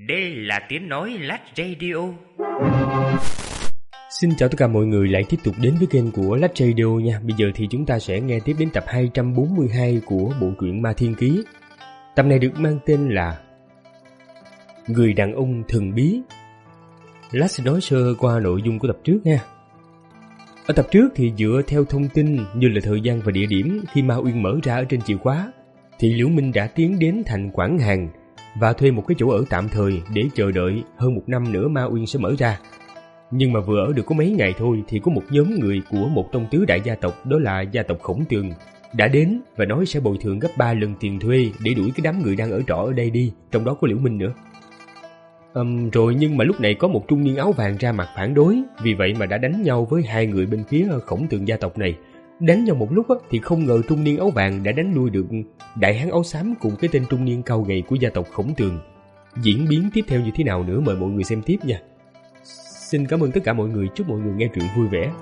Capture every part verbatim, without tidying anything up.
Đây là tiếng nói Lách Radio. Xin chào tất cả mọi người lại tiếp tục đến với kênh của Lách Radio nha. Bây giờ thì chúng ta sẽ nghe tiếp đến tập hai trăm bốn mươi hai của bộ truyện Ma Thiên Ký. Tập này được mang tên là Người đàn ông thần bí. Lách sẽ nói sơ qua nội dung của tập trước nha. Ở tập trước thì dựa theo thông tin như là thời gian và địa điểm khi Ma Uyên mở ra ở trên chìa khóa, thì Liễu Minh đã tiến đến thành Quảng Hàn và thuê một cái chỗ ở tạm thời để chờ đợi hơn một năm nữa Ma Uyên sẽ mở ra. Nhưng mà vừa ở được có mấy ngày thôi thì có một nhóm người của một trong tứ đại gia tộc, đó là gia tộc Khổng Tường, đã đến và nói sẽ bồi thường gấp ba lần tiền thuê để đuổi cái đám người đang ở trọ ở đây đi, trong đó có Liễu Minh nữa. Um, rồi nhưng mà lúc này có một trung niên áo vàng ra mặt phản đối, vì vậy mà đã đánh nhau với hai người bên phía Khổng Tường gia tộc này. Đánh nhau một lúc á, thì không ngờ trung niên áo vàng đã đánh lui được đại hán áo xám cùng cái tên trung niên cao gầy của gia tộc Khổng Tường. Diễn biến tiếp theo như thế nào nữa mời mọi người xem tiếp nha. Xin cảm ơn tất cả mọi người, chúc mọi người nghe truyện vui vẻ.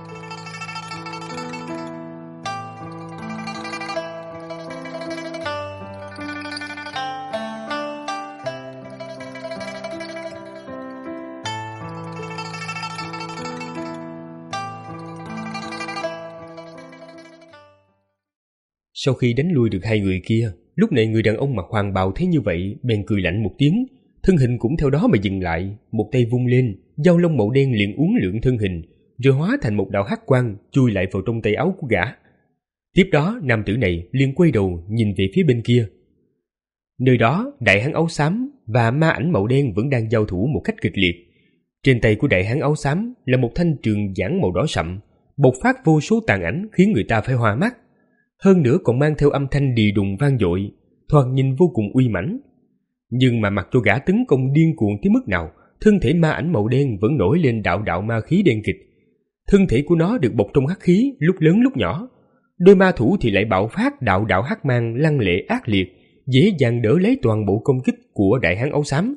Sau khi đánh lui được hai người kia, lúc này người đàn ông mặc hoàng bào thấy như vậy bèn cười lạnh một tiếng, thân hình cũng theo đó mà dừng lại, một tay vung lên, dao lông màu đen liền uốn lượn thân hình, rồi hóa thành một đạo hắc quang chui lại vào trong tay áo của gã. Tiếp đó nam tử này liền quay đầu nhìn về phía bên kia. Nơi đó đại hán áo xám và ma ảnh màu đen vẫn đang giao thủ một cách kịch liệt. Trên tay của đại hán áo xám là một thanh trường giản màu đỏ sậm, bộc phát vô số tàn ảnh khiến người ta phải hoa mắt. Hơn nữa còn mang theo âm thanh đì đùng vang dội, thoạt nhìn vô cùng uy mãnh. Nhưng mà mặc cho gã tấn công điên cuồng tới mức nào, thân thể ma ảnh màu đen vẫn nổi lên đạo đạo ma khí đen kịt. Thân thể của nó được bọc trong hắc khí, lúc lớn lúc nhỏ. Đôi ma thủ thì lại bạo phát đạo đạo hắc mang lăng lệ ác liệt, dễ dàng đỡ lấy toàn bộ công kích của đại hán áo xám.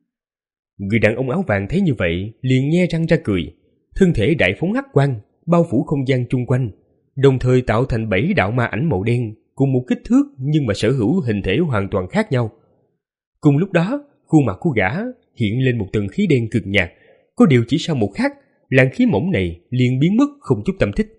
Người đàn ông áo vàng thấy như vậy liền nhe răng ra cười, thân thể đại phóng hắc quang bao phủ không gian chung quanh, đồng thời tạo thành bảy đạo ma ảnh màu đen cùng một kích thước nhưng mà sở hữu hình thể hoàn toàn khác nhau. Cùng lúc đó, khuôn mặt của gã hiện lên một tầng khí đen cực nhạt, có điều chỉ sau một khắc, làn khí mỏng này liền biến mất không chút tâm tích.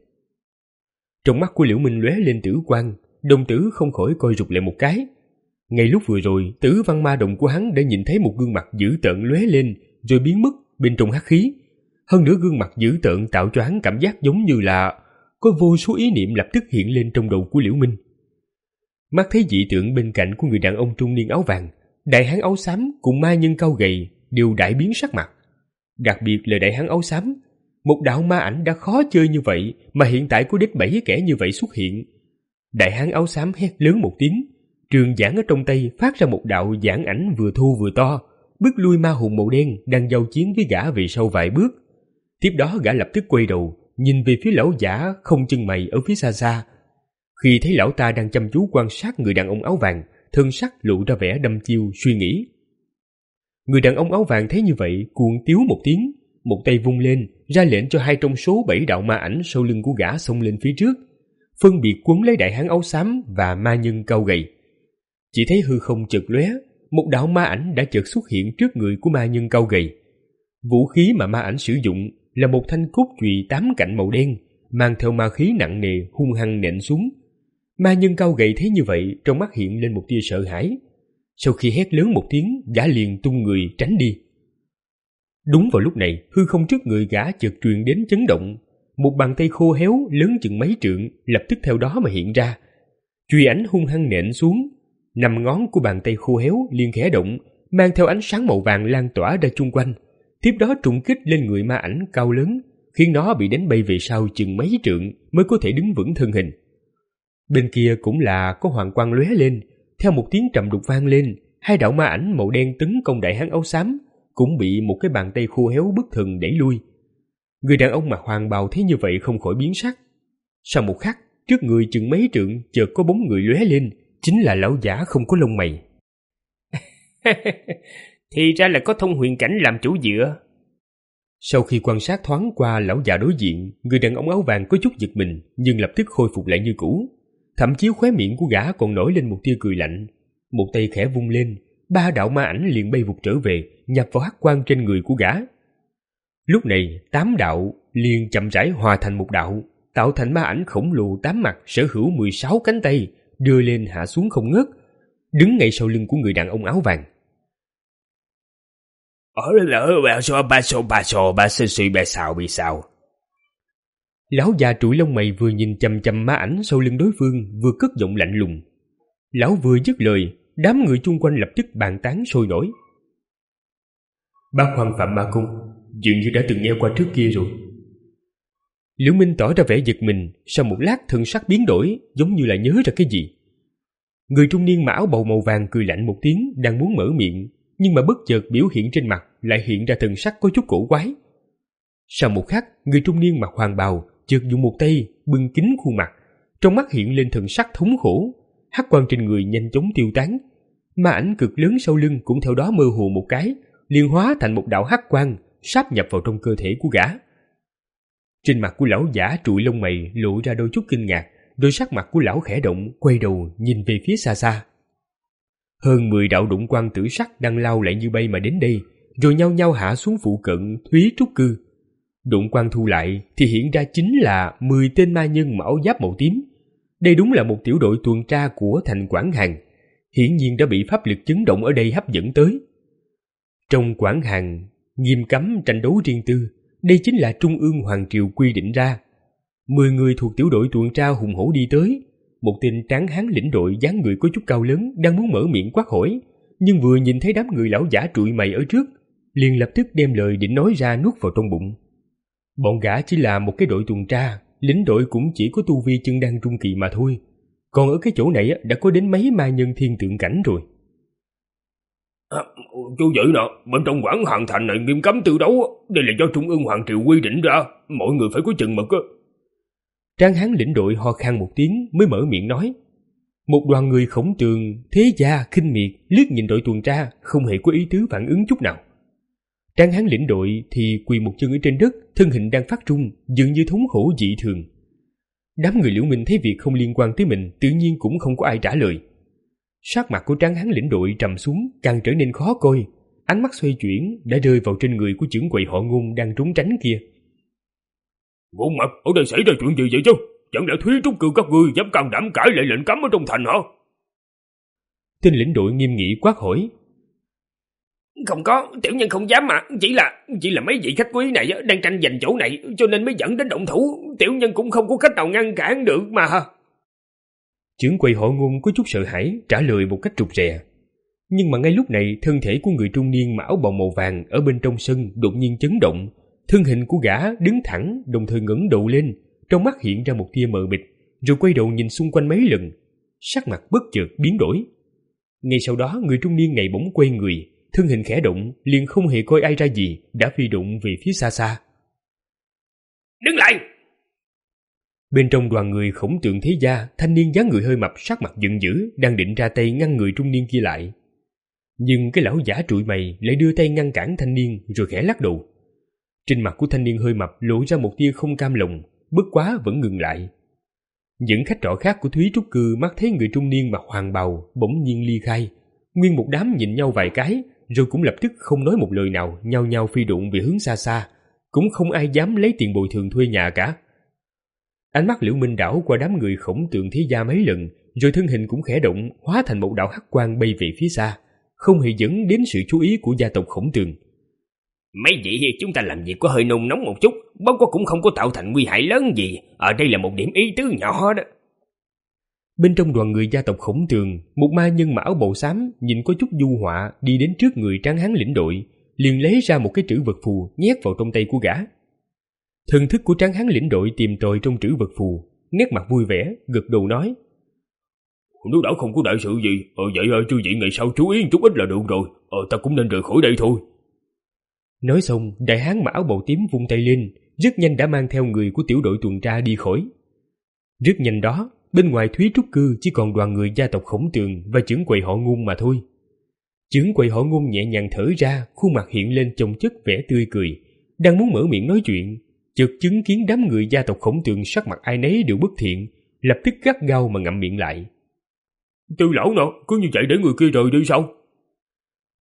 Trong mắt của Liễu Minh lóe lên tử quang, đồng tử không khỏi coi rụt lại một cái. Ngay lúc vừa rồi, tử văn ma đồng của hắn đã nhìn thấy một gương mặt dữ tợn lóe lên rồi biến mất bên trong hắc khí. Hơn nữa gương mặt dữ tợn tạo cho hắn cảm giác giống như là có vô số ý niệm lập tức hiện lên trong đầu của Liễu Minh. Mắt thấy dị tượng bên cạnh của người đàn ông trung niên áo vàng, đại hán áo xám cùng ma nhân cao gầy đều đại biến sắc mặt. Đặc biệt là đại hán áo xám, một đạo ma ảnh đã khó chơi như vậy mà hiện tại có đến bảy kẻ như vậy xuất hiện. Đại hán áo xám hét lớn một tiếng, trường giản ở trong tay phát ra một đạo giản ảnh vừa thô vừa to, bước lui ma hồn màu đen đang giao chiến với gã về sau vài bước. Tiếp đó gã lập tức quay đầu nhìn về phía lão giả không chân mày ở phía xa xa. Khi thấy lão ta đang chăm chú quan sát người đàn ông áo vàng, thân sắc lộ ra vẻ đăm chiêu suy nghĩ. Người đàn ông áo vàng thấy như vậy cuồng tiếu một tiếng, một tay vung lên ra lệnh cho hai trong số bảy đạo ma ảnh sau lưng của gã xông lên phía trước, phân biệt quấn lấy đại hán áo xám và ma nhân cao gầy. Chỉ thấy hư không chợt lóe, một đạo ma ảnh đã chợt xuất hiện trước người của ma nhân cao gầy. Vũ khí mà ma ảnh sử dụng là một thanh cốt chùy tám cạnh màu đen, mang theo ma khí nặng nề hung hăng nện xuống. Ma nhân cao gầy thấy như vậy, trong mắt hiện lên một tia sợ hãi. Sau khi hét lớn một tiếng, gã liền tung người tránh đi. Đúng vào lúc này, hư không trước người gã chợt truyền đến chấn động. Một bàn tay khô héo lớn chừng mấy trượng lập tức theo đó mà hiện ra. Chùy ảnh hung hăng nện xuống, năm ngón của bàn tay khô héo liền khẽ động, mang theo ánh sáng màu vàng lan tỏa ra chung quanh. Tiếp đó trùng kích lên người ma ảnh cao lớn, khiến nó bị đánh bay về sau chừng mấy trượng mới có thể đứng vững thân hình. Bên kia cũng là có hoàng quang lóe lên, theo một tiếng trầm đục vang lên, hai đạo ma ảnh màu đen tấn công đại hán áo xám cũng bị một cái bàn tay khô héo bất thần đẩy lui. Người đàn ông mặc hoàng bào thấy như vậy không khỏi biến sắc. Sau một khắc, trước người chừng mấy trượng chợt có bóng người lóe lên, chính là lão giả không có lông mày. Thì ra là có Thông Huyền Cảnh làm chỗ dựa. Sau khi quan sát thoáng qua lão già đối diện, người đàn ông áo vàng có chút giật mình nhưng lập tức khôi phục lại như cũ. Thậm chí khóe miệng của gã còn nổi lên một tia cười lạnh. Một tay khẽ vung lên, ba đạo ma ảnh liền bay vụt trở về, nhập vào hắc quang trên người của gã. Lúc này tám đạo liền chậm rãi hòa thành một đạo, tạo thành ma ảnh khổng lồ tám mặt sở hữu mười sáu cánh tay, đưa lên hạ xuống không ngớt, đứng ngay sau lưng của người đàn ông áo vàng. Ở lỡ bà so ba so ba so ba sơ suy ba xào bị xào. Lão già trụi lông mày vừa nhìn chằm chằm ma ảnh sau lưng đối phương, vừa cất giọng lạnh lùng. Lão vừa dứt lời, đám người chung quanh lập tức bàn tán sôi nổi. Bác Hoàng Phạm Ma Cung dường như đã từng nghe qua trước kia rồi. Liễu Minh tỏ ra vẻ giật mình, sau một lát thần sắc biến đổi, giống như là nhớ ra cái gì. Người trung niên mặc áo bầu màu vàng cười lạnh một tiếng, đang muốn mở miệng, nhưng mà bất chợt biểu hiện trên mặt lại hiện ra thần sắc có chút cổ quái. Sau một khắc, người trung niên mặc hoàng bào chợt dùng một tay bưng kín khuôn mặt, trong mắt hiện lên thần sắc thống khổ, hắc quang trên người nhanh chóng tiêu tán. Ma ảnh cực lớn sau lưng cũng theo đó mơ hồ một cái, liền hóa thành một đạo hắc quang sáp nhập vào trong cơ thể của gã. Trên mặt của lão giả trụi lông mày lộ ra đôi chút kinh ngạc, đôi sắc mặt của lão khẽ động, quay đầu nhìn về phía xa xa. Hơn mười đạo đụng quang tử sắc đang lao lại như bay mà đến đây, rồi nhau nhau hạ xuống phụ cận Thúy Trúc Cư. Đụng quang thu lại thì hiện ra chính là mười tên ma nhân mặc áo giáp màu tím. Đây đúng là một tiểu đội tuần tra của thành Quảng Hàn, hiển nhiên đã bị pháp lực chấn động ở đây hấp dẫn tới. Trong Quảng Hàn nghiêm cấm tranh đấu riêng tư, đây chính là Trung ương Hoàng Triều quy định ra. Mười người thuộc tiểu đội tuần tra hùng hổ đi tới. Một tên tráng hán lĩnh đội dáng người có chút cao lớn đang muốn mở miệng quát hỏi, nhưng vừa nhìn thấy đám người lão giả trụi mày ở trước, liền lập tức đem lời định nói ra nuốt vào trong bụng. Bọn gã chỉ là một cái đội tuần tra, lính đội cũng chỉ có tu vi chân đan trung kỳ mà thôi, còn ở cái chỗ này đã có đến mấy ma nhân thiên tượng cảnh rồi. À, chú vậy nè, bên trong Quảng Hàn thành này nghiêm cấm tư đấu, đây là do Trung ương Hoàng Triều quy định ra, mọi người phải có chừng mực á. Tráng hán lĩnh đội ho khan một tiếng mới mở miệng nói. Một đoàn người khổng tường, thế gia, khinh miệt liếc nhìn đội tuần tra, không hề có ý tứ phản ứng chút nào. Tráng hán lĩnh đội thì quỳ một chân ở trên đất, thân hình đang phát run, dường như thống khổ dị thường. Đám người Liễu Minh thấy việc không liên quan tới mình, tự nhiên cũng không có ai trả lời. Sắc mặt của tráng hán lĩnh đội trầm xuống, càng trở nên khó coi, ánh mắt xoay chuyển đã rơi vào trên người của trưởng quầy họ Ngôn đang trốn tránh kia. Ngôn Mặt, ở đây xảy ra chuyện gì vậy chứ? Chẳng lẽ Thúy Trúc Cư các ngươi dám can đảm cãi lại lệnh cấm ở trong thành hả? Tên lĩnh đội nghiêm nghị quát hỏi. Không có, tiểu nhân không dám mà, chỉ là chỉ là mấy vị khách quý này đang tranh giành chỗ này, cho nên mới dẫn đến động thủ, tiểu nhân cũng không có cách nào ngăn cản được mà. Trưởng quầy họ Ngôn có chút sợ hãi trả lời một cách rụt rè. Nhưng mà ngay lúc này, thân thể của người trung niên mặc áo bào màu vàng ở bên trong sân đột nhiên chấn động, thân hình của gã đứng thẳng, đồng thời ngẩng đầu lên, trong mắt hiện ra một tia mờ mịt, rồi quay đầu nhìn xung quanh mấy lần, sắc mặt bất chợt biến đổi. Ngay sau đó, người trung niên này bỗng quay người, thân hình khẽ động, liền không hề coi ai ra gì, đã phi đụng về phía xa xa. Đứng lại! Bên trong đoàn người khổng tượng thế gia, thanh niên dáng người hơi mập sắc mặt giận dữ, đang định ra tay ngăn người trung niên kia lại. Nhưng cái lão giả trụi mày lại đưa tay ngăn cản thanh niên, rồi khẽ lắc đầu. Trên mặt của thanh niên hơi mập lộ ra một tia không cam lòng, bất quá vẫn ngừng lại. Những khách trọ khác của Thúy Trúc Cư mắt thấy người trung niên mặc hoàng bào bỗng nhiên ly khai, nguyên một đám nhìn nhau vài cái, rồi cũng lập tức không nói một lời nào, nhao nhao phi đụng về hướng xa xa, cũng không ai dám lấy tiền bồi thường thuê nhà cả. Ánh mắt Liễu Minh đảo qua đám người khổng tượng thế gia mấy lần, rồi thân hình cũng khẽ động, hóa thành một đạo hắc quang bay về phía xa, không hề dẫn đến sự chú ý của gia tộc khổng tường. Mấy vị chúng ta làm việc có hơi nôn nóng một chút, bất quá cũng không có tạo thành nguy hại lớn gì, ở đây là một điểm ý tứ nhỏ đó. Bên trong đoàn người gia tộc khổng tường, một ma nhân mặc áo bào xám nhìn có chút du họa đi đến trước người tráng hán lĩnh đội, liền lấy ra một cái trữ vật phù nhét vào trong tay của gã. Thần thức của tráng hán lĩnh đội tìm tòi trong trữ vật phù, nét mặt vui vẻ, gật đầu nói: Nếu đã không có đại sự gì, ờ vậy chư vị ngày sau chú ý chút ít là được rồi, ờ ta cũng nên rời khỏi đây thôi. Nói xong, đại hán mặc áo bào tím vung tay lên, rất nhanh đã mang theo người của tiểu đội tuần tra đi khỏi. Rất nhanh đó, bên ngoài Thúy Trúc Cư chỉ còn đoàn người gia tộc khổng tường và trưởng quầy họ Ngôn mà thôi. Trưởng quầy họ Ngôn nhẹ nhàng thở ra, khuôn mặt hiện lên chồng chất vẻ tươi cười, đang muốn mở miệng nói chuyện, chợt chứng kiến đám người gia tộc khổng tường sắc mặt ai nấy đều bất thiện, lập tức gắt gao mà ngậm miệng lại. Tư lão nè, cứ như vậy để người kia rời đi sao?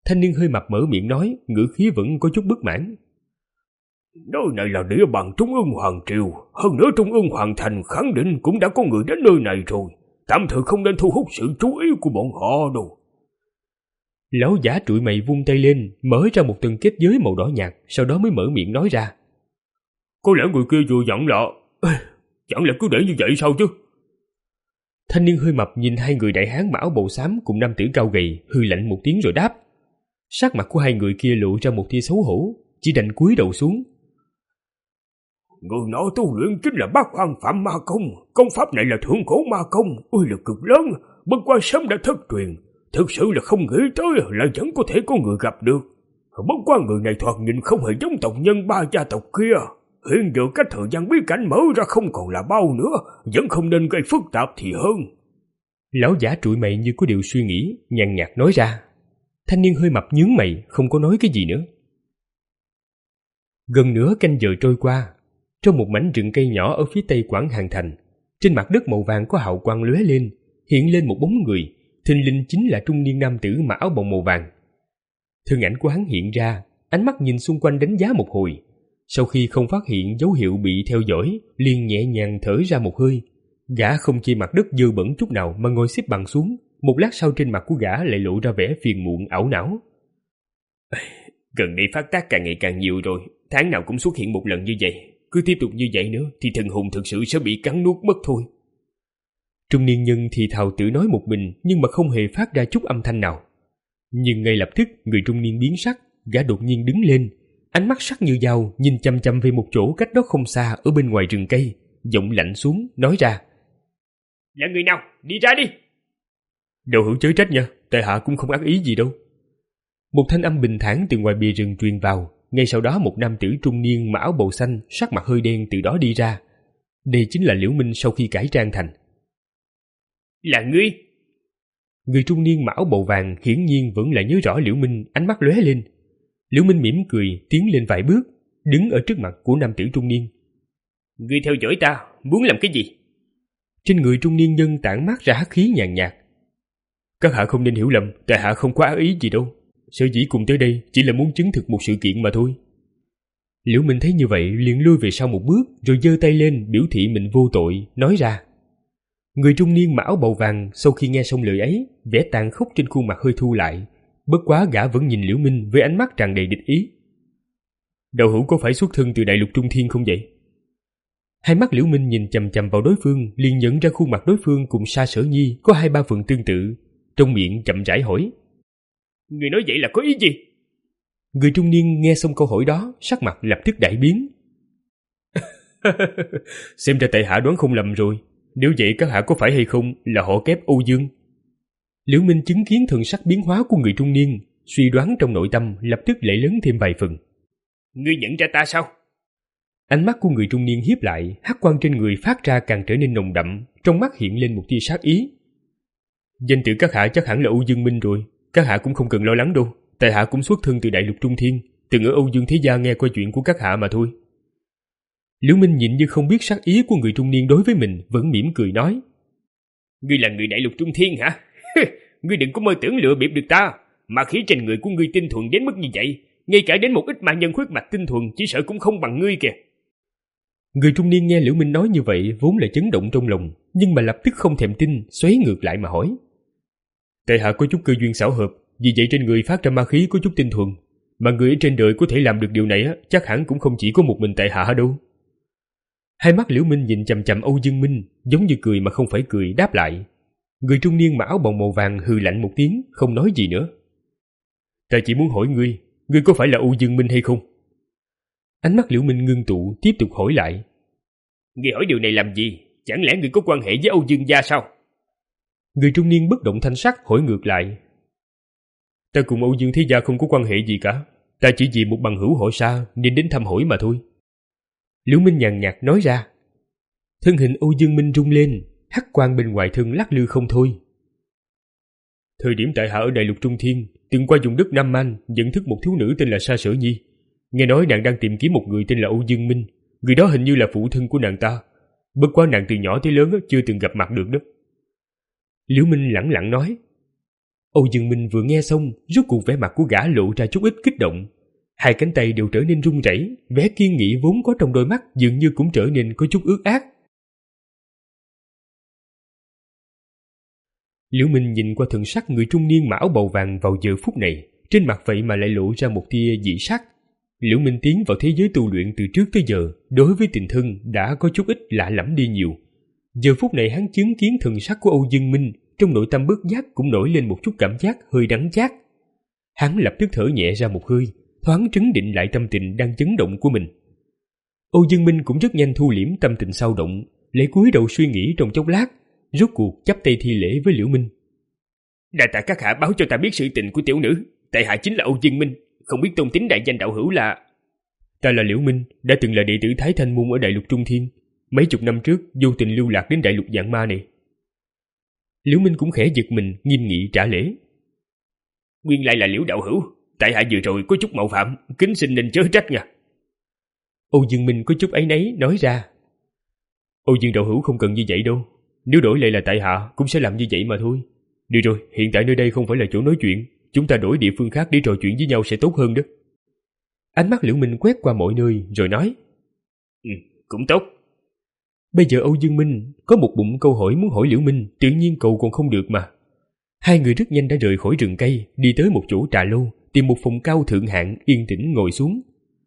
Thanh niên hơi mập mở miệng nói, ngữ khí vẫn có chút bất mãn. Nơi này là địa bàn Trung ương Hoàng Triều, hơn nữa Trung ương Hoàng Thành khẳng định cũng đã có người đến nơi này rồi, tạm thời không nên thu hút sự chú ý của bọn họ đâu. Lão giả trụi mày vung tay lên, mở ra một tầng kết giới màu đỏ nhạt, sau đó mới mở miệng nói ra. Có lẽ người kia vừa dặn là... Chẳng lẽ cứ để như vậy sao chứ? Thanh niên hơi mập nhìn hai người đại hán mặc áo bào xám cùng nam tử cao gầy, hư lạnh một tiếng rồi đáp. Sắc mặt của hai người kia lộ ra một tia xấu hổ, chỉ đành cúi đầu xuống. Người nọ tu luyện chính là Bát Hoang Phạm Ma Công, công pháp này là thượng cổ ma công, uy lực cực lớn, bất qua sớm đã thất truyền, thực sự là không nghĩ tới là vẫn có thể có người gặp được. Bất qua người này thoạt nhìn không hề giống tộc nhân ba gia tộc kia, hiện giờ cách thời gian bí cảnh mở ra không còn là bao nữa, vẫn không nên gây phức tạp thì hơn. Lão giả trụi mày như có điều suy nghĩ, nhàn nhạt nói ra. Thanh niên hơi mập nhướng mày, không có nói cái gì nữa. Gần nửa canh giờ trôi qua, trong một mảnh rừng cây nhỏ ở phía tây Quảng Hàng Thành, trên mặt đất màu vàng có hào quang lóe lên, hiện lên một bóng người, thình lình chính là trung niên nam tử mặc áo bào màu vàng. Thân ảnh của hắn hiện ra, ánh mắt nhìn xung quanh đánh giá một hồi, sau khi không phát hiện dấu hiệu bị theo dõi, liền nhẹ nhàng thở ra một hơi. Gã không chê mặt đất dơ bẩn chút nào mà ngồi xếp bằng xuống, một lát sau trên mặt của gã lại lộ ra vẻ phiền muộn ảo não. Gần đây phát tác càng ngày càng nhiều rồi, tháng nào cũng xuất hiện một lần như vậy. Cứ tiếp tục như vậy nữa thì thần hồn thực sự sẽ bị cắn nuốt mất thôi. Trung niên nhân thì thào tự nói một mình, nhưng mà không hề phát ra chút âm thanh nào. Nhưng ngay lập tức người trung niên biến sắc, gã đột nhiên đứng lên, ánh mắt sắc như dao nhìn chăm chăm về một chỗ cách đó không xa ở bên ngoài rừng cây, giọng lạnh xuống nói ra. Là người nào? Đi ra đi! Đầu hữu chớ trách nha, tại hạ cũng không ác ý gì đâu. Một thanh âm bình thản từ ngoài bìa rừng truyền vào. Ngay sau đó một nam tử trung niên mặc áo bào xanh, sắc mặt hơi đen từ đó đi ra. Đây chính là Liễu Minh sau khi cải trang thành. Là ngươi? Người trung niên mặc áo bào vàng hiển nhiên vẫn là nhớ rõ Liễu Minh, ánh mắt lóe lên. Liễu Minh mỉm cười tiến lên vài bước, đứng ở trước mặt của nam tử trung niên. Ngươi theo dõi ta, muốn làm cái gì? Trên người trung niên nhân tản mát ra hắc khí nhàn nhạt. Các hạ không nên hiểu lầm, tại hạ không có ác ý gì đâu. Sở dĩ cùng tới đây chỉ là muốn chứng thực một sự kiện mà thôi. Liễu Minh thấy như vậy liền lui về sau một bước, rồi giơ tay lên biểu thị mình vô tội, nói ra. Người trung niên mặc áo bào vàng sau khi nghe xong lời ấy, vẻ tàn khốc trên khuôn mặt hơi thu lại. Bất quá gã vẫn nhìn Liễu Minh với ánh mắt tràn đầy địch ý. Đạo hữu có phải xuất thân từ Đại Lục Trung Thiên không vậy? Hai mắt Liễu Minh nhìn chằm chằm vào đối phương, liền nhận ra khuôn mặt đối phương cùng Sa Sở Nhi có hai ba phần tương tự, trong miệng chậm rãi hỏi. Người nói vậy là có ý gì? Người trung niên nghe xong câu hỏi đó, sắc mặt lập tức đại biến. Xem ra tại hạ đoán không lầm rồi. Nếu vậy các hạ có phải hay không là họ kép Âu Dương? Liễu Minh chứng kiến thần sắc biến hóa của người trung niên, suy đoán trong nội tâm lập tức lại lớn thêm vài phần. Ngươi nhận ra ta sao? Ánh mắt của người trung niên hiếp lại, hắc quang trên người phát ra càng trở nên nồng đậm, trong mắt hiện lên một tia sát ý. Danh tự các hạ chắc hẳn là Âu Dương Minh rồi, các hạ cũng không cần lo lắng đâu, tại hạ cũng xuất thân từ Đại Lục Trung Thiên, từng ở Âu Dương Thế Gia nghe qua chuyện của các hạ mà thôi. Liễu Minh nhịn như không biết sát ý của người trung niên đối với mình, vẫn mỉm cười nói. Ngươi là người Đại Lục Trung Thiên hả? Ngươi đừng có mơ tưởng lừa bịp được ta, mà khí trên người của ngươi tinh thuần đến mức như vậy, ngay cả đến một ít ma nhân huyết mạch tinh thuần chỉ sợ cũng không bằng ngươi kìa. Người trung niên nghe Liễu Minh nói như vậy vốn là chấn động trong lòng, nhưng mà lập tức không thèm tin, xoáy ngược lại mà hỏi. Tại hạ có chút cơ duyên xảo hợp, vì vậy trên người phát ra ma khí có chút tinh thuần, mà người ở trên đời có thể làm được điều này á, chắc hẳn cũng không chỉ có một mình tại hạ đâu. Hai mắt Liễu Minh nhìn chằm chằm Âu Dương Minh, giống như cười mà không phải cười, đáp lại. Người trung niên mặc áo bào màu vàng hừ lạnh một tiếng, không nói gì nữa. Ta chỉ muốn hỏi ngươi, ngươi có phải là Âu Dương Minh hay không? Ánh mắt Liễu Minh ngưng tụ, tiếp tục hỏi lại. Ngươi hỏi điều này làm gì? Chẳng lẽ ngươi có quan hệ với Âu Dương gia sao? Người trung niên bất động thanh sắc hỏi ngược lại. Ta cùng Âu Dương Thế Gia không có quan hệ gì cả, ta chỉ vì một bằng hữu họ Sa nên đến thăm hỏi mà thôi. Liễu Minh nhàn nhạt nói ra. Thân hình Âu Dương Minh rung lên, hắc quang bên ngoài thân lắc lư không thôi. Thời điểm tại hạ ở Đại Lục Trung Thiên, từng qua vùng đất Nam Man, nhận thức một thiếu nữ tên là Sa Sở Nhi. Nghe nói nàng đang tìm kiếm một người tên là Âu Dương Minh, người đó hình như là phụ thân của nàng ta. Bất quá nàng từ nhỏ tới lớn chưa từng gặp mặt được đó. Liễu Minh lẳng lặng nói. Âu Dương Minh vừa nghe xong, rốt cuộc vẻ mặt của gã lộ ra chút ít kích động. Hai cánh tay đều trở nên run rẩy, vẻ kiên nghị vốn có trong đôi mắt dường như cũng trở nên có chút ướt át. Liễu Minh nhìn qua thần sắc người trung niên mặc áo bào vàng vào giờ phút này, trên mặt vậy mà lại lộ ra một tia dị sắc. Liễu Minh tiến vào thế giới tu luyện từ trước tới giờ, đối với tình thân đã có chút ít lạ lẫm đi nhiều. Giờ phút này hắn chứng kiến thần sắc của Âu Dương Minh, trong nội tâm bất giác cũng nổi lên một chút cảm giác hơi đắng chát. Hắn lập tức thở nhẹ ra một hơi, thoáng trấn định lại tâm tình đang chấn động của mình. Âu Dương Minh cũng rất nhanh thu liễm tâm tình sao động, lấy cúi đầu suy nghĩ trong chốc lát, rốt cuộc chắp tay thi lễ với Liễu Minh. Đa tạ các hạ báo cho ta biết sự tình của tiểu nữ, tại hạ chính là Âu Dương Minh, không biết tôn tính đại danh đạo hữu là... Ta là Liễu Minh, đã từng là đệ tử Thái Thanh Môn ở Đại Lục Trung Thiên, mấy chục năm trước vô tình lưu lạc đến Đại Lục Vạn Ma này. Liễu Minh cũng khẽ giật mình, nghiêm nghị trả lễ. Nguyên lai là Liễu đạo hữu, tại hạ vừa rồi có chút mạo phạm, kính xin nên chớ trách nha. Âu Dương Minh có chút áy náy nói ra. Âu Dương đạo hữu không cần như vậy đâu, nếu đổi lại là tại hạ cũng sẽ làm như vậy mà thôi. Được rồi, hiện tại nơi đây không phải là chỗ nói chuyện, chúng ta đổi địa phương khác để trò chuyện với nhau sẽ tốt hơn đó. Ánh mắt Liễu Minh quét qua mọi nơi rồi nói. Ừ, cũng tốt. Bây giờ Âu Dương Minh có một bụng câu hỏi muốn hỏi Liễu Minh, tự nhiên cầu còn không được mà. Hai người rất nhanh đã rời khỏi rừng cây, đi tới một chỗ trà lâu, tìm một phòng cao thượng hạng yên tĩnh ngồi xuống.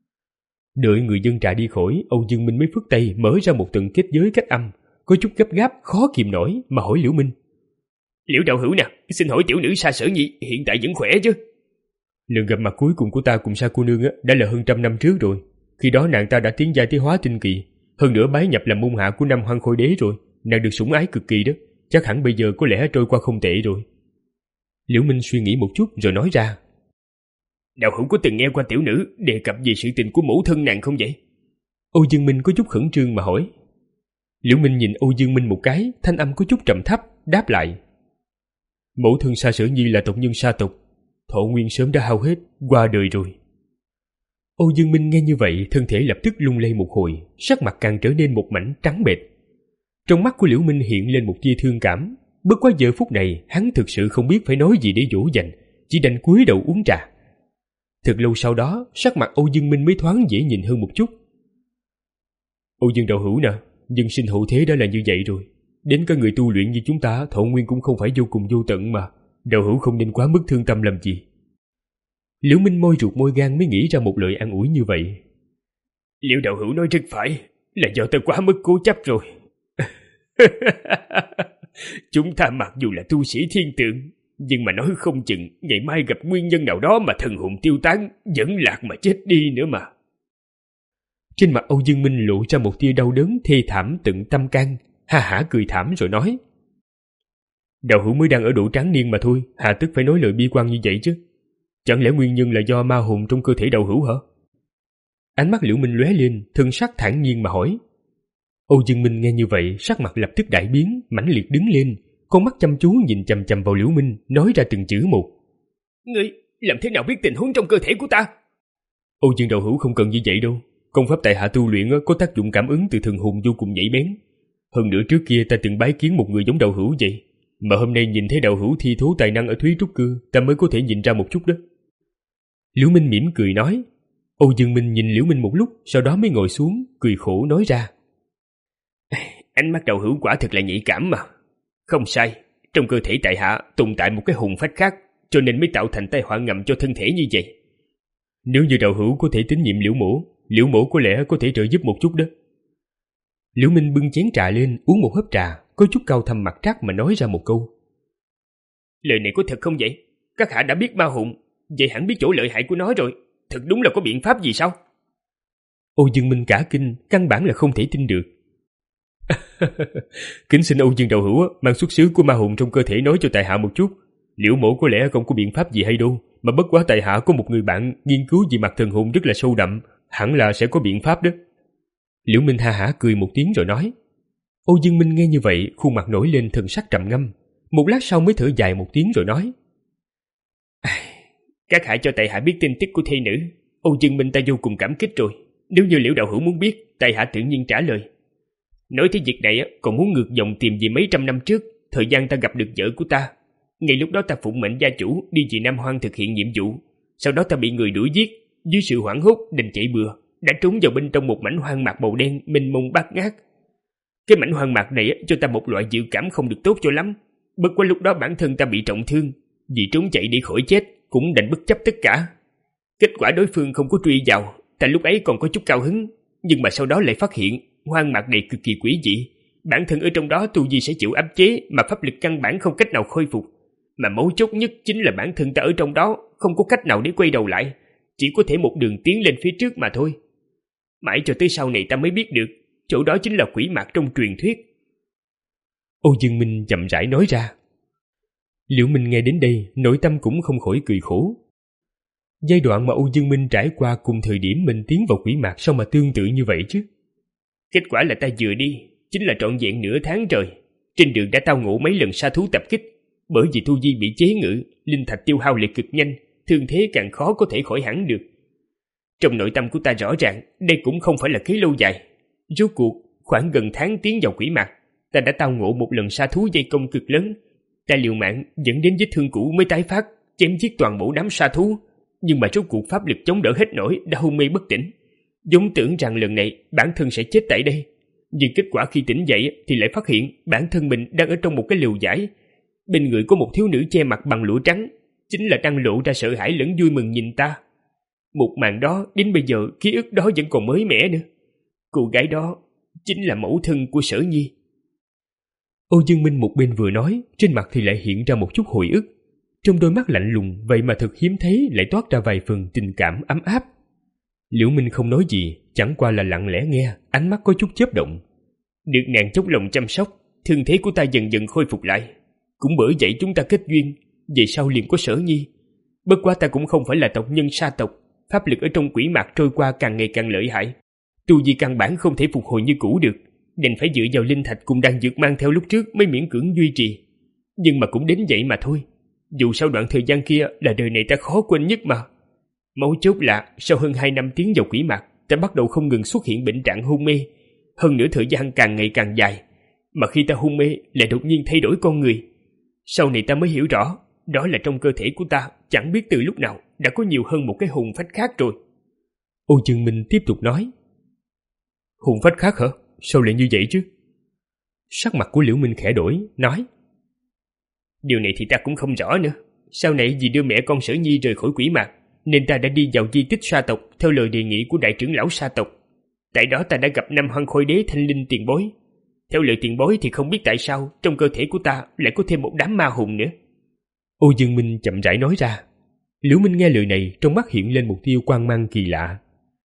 Đợi người dân trà đi khỏi, Âu Dương Minh mới phất tay mở ra một tầng kết giới cách âm, có chút gấp gáp khó kìm nổi mà hỏi Liễu Minh. Liễu đạo hữu nè, xin hỏi tiểu nữ Sa Sở Nhi hiện tại vẫn khỏe chứ? Lần gặp mặt cuối cùng của ta cùng Sa cô nương á, đã là hơn trăm năm trước rồi. Khi đó nàng ta đã tiến giai tới hóa tinh kỳ, hơn nữa bái nhập làm môn hạ của năm Hoang Khôi Đế rồi, nàng được sủng ái cực kỳ đó, chắc hẳn bây giờ có lẽ trôi qua không tệ rồi. Liễu Minh suy nghĩ một chút rồi nói ra. Đạo hữu có từng nghe qua tiểu nữ đề cập về sự tình của mẫu thân nàng không vậy? Âu Dương Minh có chút khẩn trương mà hỏi. Liễu Minh nhìn Âu Dương Minh một cái, thanh âm có chút trầm thấp, đáp lại. Mẫu thân Sa Sở Nhi là tộc nhân Sa tộc, thọ nguyên sớm đã hao hết, qua đời rồi. Âu Dương Minh nghe như vậy, thân thể lập tức lung lay một hồi, sắc mặt càng trở nên một mảnh trắng bệch. Trong mắt của Liễu Minh hiện lên một tia thương cảm, bất quá giờ phút này hắn thực sự không biết phải nói gì để dỗ dành, chỉ đành cúi đầu uống trà. Thật lâu sau đó, sắc mặt Âu Dương Minh mới thoáng dễ nhìn hơn một chút. Âu Dương đạo hữu nè, nhân sinh hậu thế đã là như vậy rồi, đến cả người tu luyện như chúng ta thọ nguyên cũng không phải vô cùng vô tận mà, đạo hữu không nên quá mức thương tâm làm gì. Liễu Minh môi ruột môi gan mới nghĩ ra một lời an ủi như vậy. Liễu đạo hữu nói rất phải, là do ta quá mức cố chấp rồi. Chúng ta mặc dù là tu sĩ thiên tượng, nhưng mà nói không chừng ngày mai gặp nguyên nhân nào đó mà thần hồn tiêu tán, dẫn lạc mà chết đi nữa mà. Trên mặt Âu Dương Minh lộ ra một tia đau đớn thê thảm tận tâm can, ha hả cười thảm rồi nói. Đạo hữu mới đang ở độ tráng niên mà thôi, hà tức phải nói lời bi quan như vậy chứ? Chẳng lẽ nguyên nhân là do ma hồn trong cơ thể đạo hữu hả? Ánh mắt Liễu Minh lóe lên, thân sắc thản nhiên mà hỏi. Âu Dương Minh nghe như vậy, sắc mặt lập tức đại biến, mãnh liệt đứng lên, con mắt chăm chú nhìn chằm chằm vào Liễu Minh, nói ra từng chữ một. Ngươi làm thế nào biết tình huống trong cơ thể của ta? Âu Dương đạo hữu không cần như vậy đâu, công pháp tại hạ tu luyện có tác dụng cảm ứng từ thần hồn vô cùng nhạy bén. Hơn nữa trước kia ta từng bái kiến một người giống đạo hữu vậy, mà hôm nay nhìn thấy đạo hữu thi thố tài năng ở Thúy Trúc Cư, ta mới có thể nhìn ra một chút đó. Liễu Minh mỉm cười nói. Âu Dương Minh nhìn Liễu Minh một lúc, sau đó mới ngồi xuống, cười khổ nói ra. Ánh mắt đạo hữu quả thật là nhạy cảm mà. Không sai, trong cơ thể tại hạ tồn tại một cái hồn phách khác, cho nên mới tạo thành tai họa ngầm cho thân thể như vậy. Nếu như đạo hữu có thể tín nhiệm Liễu mỗ, Liễu mỗ có lẽ có thể trợ giúp một chút đó. Liễu Minh bưng chén trà lên, uống một hớp trà, có chút cao thâm mặt trắc mà nói ra một câu. Lời này có thật không vậy? Các hạ đã biết ma hồn, vậy hẳn biết chỗ lợi hại của nó rồi. Thật đúng là có biện pháp gì sao? Âu Dương Minh cả kinh, căn bản là không thể tin được. Kính xin Âu Dương đạo hữu mang xuất xứ của ma hồn trong cơ thể nói cho tại hạ một chút. Liễu mỗ có lẽ không có biện pháp gì hay đâu, mà bất quá tại hạ có một người bạn nghiên cứu về mặt thần hồn rất là sâu đậm, hẳn là sẽ có biện pháp đó. Liễu Minh ha hả cười một tiếng rồi nói. Âu Dương Minh nghe như vậy, khuôn mặt nổi lên thần sắc trầm ngâm, một lát sau mới thở dài một tiếng rồi nói. Các hạ cho tại hạ biết tin tức của thê nữ, Âu Dương Minh ta vô cùng cảm kích rồi. Nếu như Liễu đạo hữu muốn biết, tại hạ tự nhiên trả lời. Nói tới việc này còn muốn ngược dòng tìm về mấy trăm năm trước, thời gian ta gặp được vợ của ta. Ngay lúc đó ta phụng mệnh gia chủ đi về Nam Hoang thực hiện nhiệm vụ. Sau đó ta bị người đuổi giết. Dưới sự hoảng hốt đành chạy bừa, đã trốn vào bên trong một mảnh hoang mạc màu đen mênh mông bát ngát. Cái mảnh hoang mạc này cho ta một loại dự cảm không được tốt cho lắm. Bất quá lúc đó bản thân ta bị trọng thương, vì trốn chạy để khỏi chết cũng đành bất chấp tất cả. Kết quả đối phương không có truy vào, ta lúc ấy còn có chút cao hứng, nhưng mà sau đó lại phát hiện hoang mạc này cực kỳ quỷ dị. Bản thân ở trong đó tu vi sẽ chịu áp chế, mà pháp lực căn bản không cách nào khôi phục. Mà mấu chốt nhất chính là bản thân ta ở trong đó không có cách nào để quay đầu lại, chỉ có thể một đường tiến lên phía trước mà thôi. Mãi cho tới sau này ta mới biết được chỗ đó chính là quỷ mạc trong truyền thuyết. Âu Dương Minh chậm rãi nói ra. Liễu Minh nghe đến đây, nội tâm cũng không khỏi cười khổ. Giai đoạn mà Âu Dương Minh trải qua cùng thời điểm mình tiến vào quỷ mạc sao mà tương tự như vậy chứ? Kết quả là ta vừa đi chính là trọn vẹn nửa tháng trời. Trên đường đã tao ngộ mấy lần sa thú tập kích. Bởi vì tu vi bị chế ngự, linh thạch tiêu hao liệt cực nhanh, thương thế càng khó có thể khỏi hẳn được. Trong nội tâm của ta rõ ràng đây cũng không phải là kế lâu dài. Rốt cuộc khoảng gần tháng tiến vào quỷ mạc, ta đã tao ngộ một lần sa thú dây công cực lớn. Ta liều mạng dẫn đến vết thương cũ mới tái phát, chém giết toàn bộ đám sa thú. Nhưng mà rốt cuộc pháp lực chống đỡ hết nổi, đã hôn mê bất tỉnh. Vốn tưởng rằng lần này bản thân sẽ chết tại đây, nhưng kết quả khi tỉnh dậy thì lại phát hiện bản thân mình đang ở trong một cái lều vải. Bên người có một thiếu nữ che mặt bằng lụa trắng, chính là đang lộ ra sợ hãi lẫn vui mừng nhìn ta. Một màn đó đến bây giờ ký ức đó vẫn còn mới mẻ nữa. Cô gái đó chính là mẫu thân của Sở Nhi. Âu Dương Minh một bên vừa nói, trên mặt thì lại hiện ra một chút hồi ức. Trong đôi mắt lạnh lùng vậy mà thật hiếm thấy lại toát ra vài phần tình cảm ấm áp. Liễu Minh không nói gì, chẳng qua là lặng lẽ nghe, ánh mắt có chút chớp động. Được nàng chốc lòng chăm sóc, thương thế của ta dần dần khôi phục lại. Cũng bởi vậy chúng ta kết duyên, về sau liền có Sở Nhi. Bất quá ta cũng không phải là tộc nhân sa tộc, pháp lực ở trong quỷ mạc trôi qua càng ngày càng lợi hại. Tu vi căn bản không thể phục hồi như cũ được, đành phải dựa vào linh thạch cùng đan dược mang theo lúc trước mới miễn cưỡng duy trì. Nhưng mà cũng đến vậy mà thôi. Dù sau đoạn thời gian kia là đời này ta khó quên nhất mà. Mấu chốt là sau hơn hai năm tiến vào quỷ mạc, ta bắt đầu không ngừng xuất hiện bệnh trạng hôn mê. Hơn nữa thời gian càng ngày càng dài, mà khi ta hôn mê lại đột nhiên thay đổi con người. Sau này ta mới hiểu rõ, đó là trong cơ thể của ta chẳng biết từ lúc nào đã có nhiều hơn một cái hồn phách khác rồi. Âu Dương Minh tiếp tục nói. Hồn phách khác hả? Sao lại như vậy chứ? Sắc mặt của Liễu Minh khẽ đổi, nói. Điều này thì ta cũng không rõ nữa. Sau này vì đưa mẹ con Sở Nhi rời khỏi quỷ mạc, nên ta đã đi vào di tích sa tộc theo lời đề nghị của đại trưởng lão sa tộc. Tại đó ta đã gặp Nam Hoang Khôi Đế Thanh Linh tiền bối. Theo lời tiền bối thì không biết tại sao trong cơ thể của ta lại có thêm một đám ma hồn nữa. Âu Dương Minh chậm rãi nói ra. Liễu Minh nghe lời này, trong mắt hiện lên một tia quang mang kỳ lạ.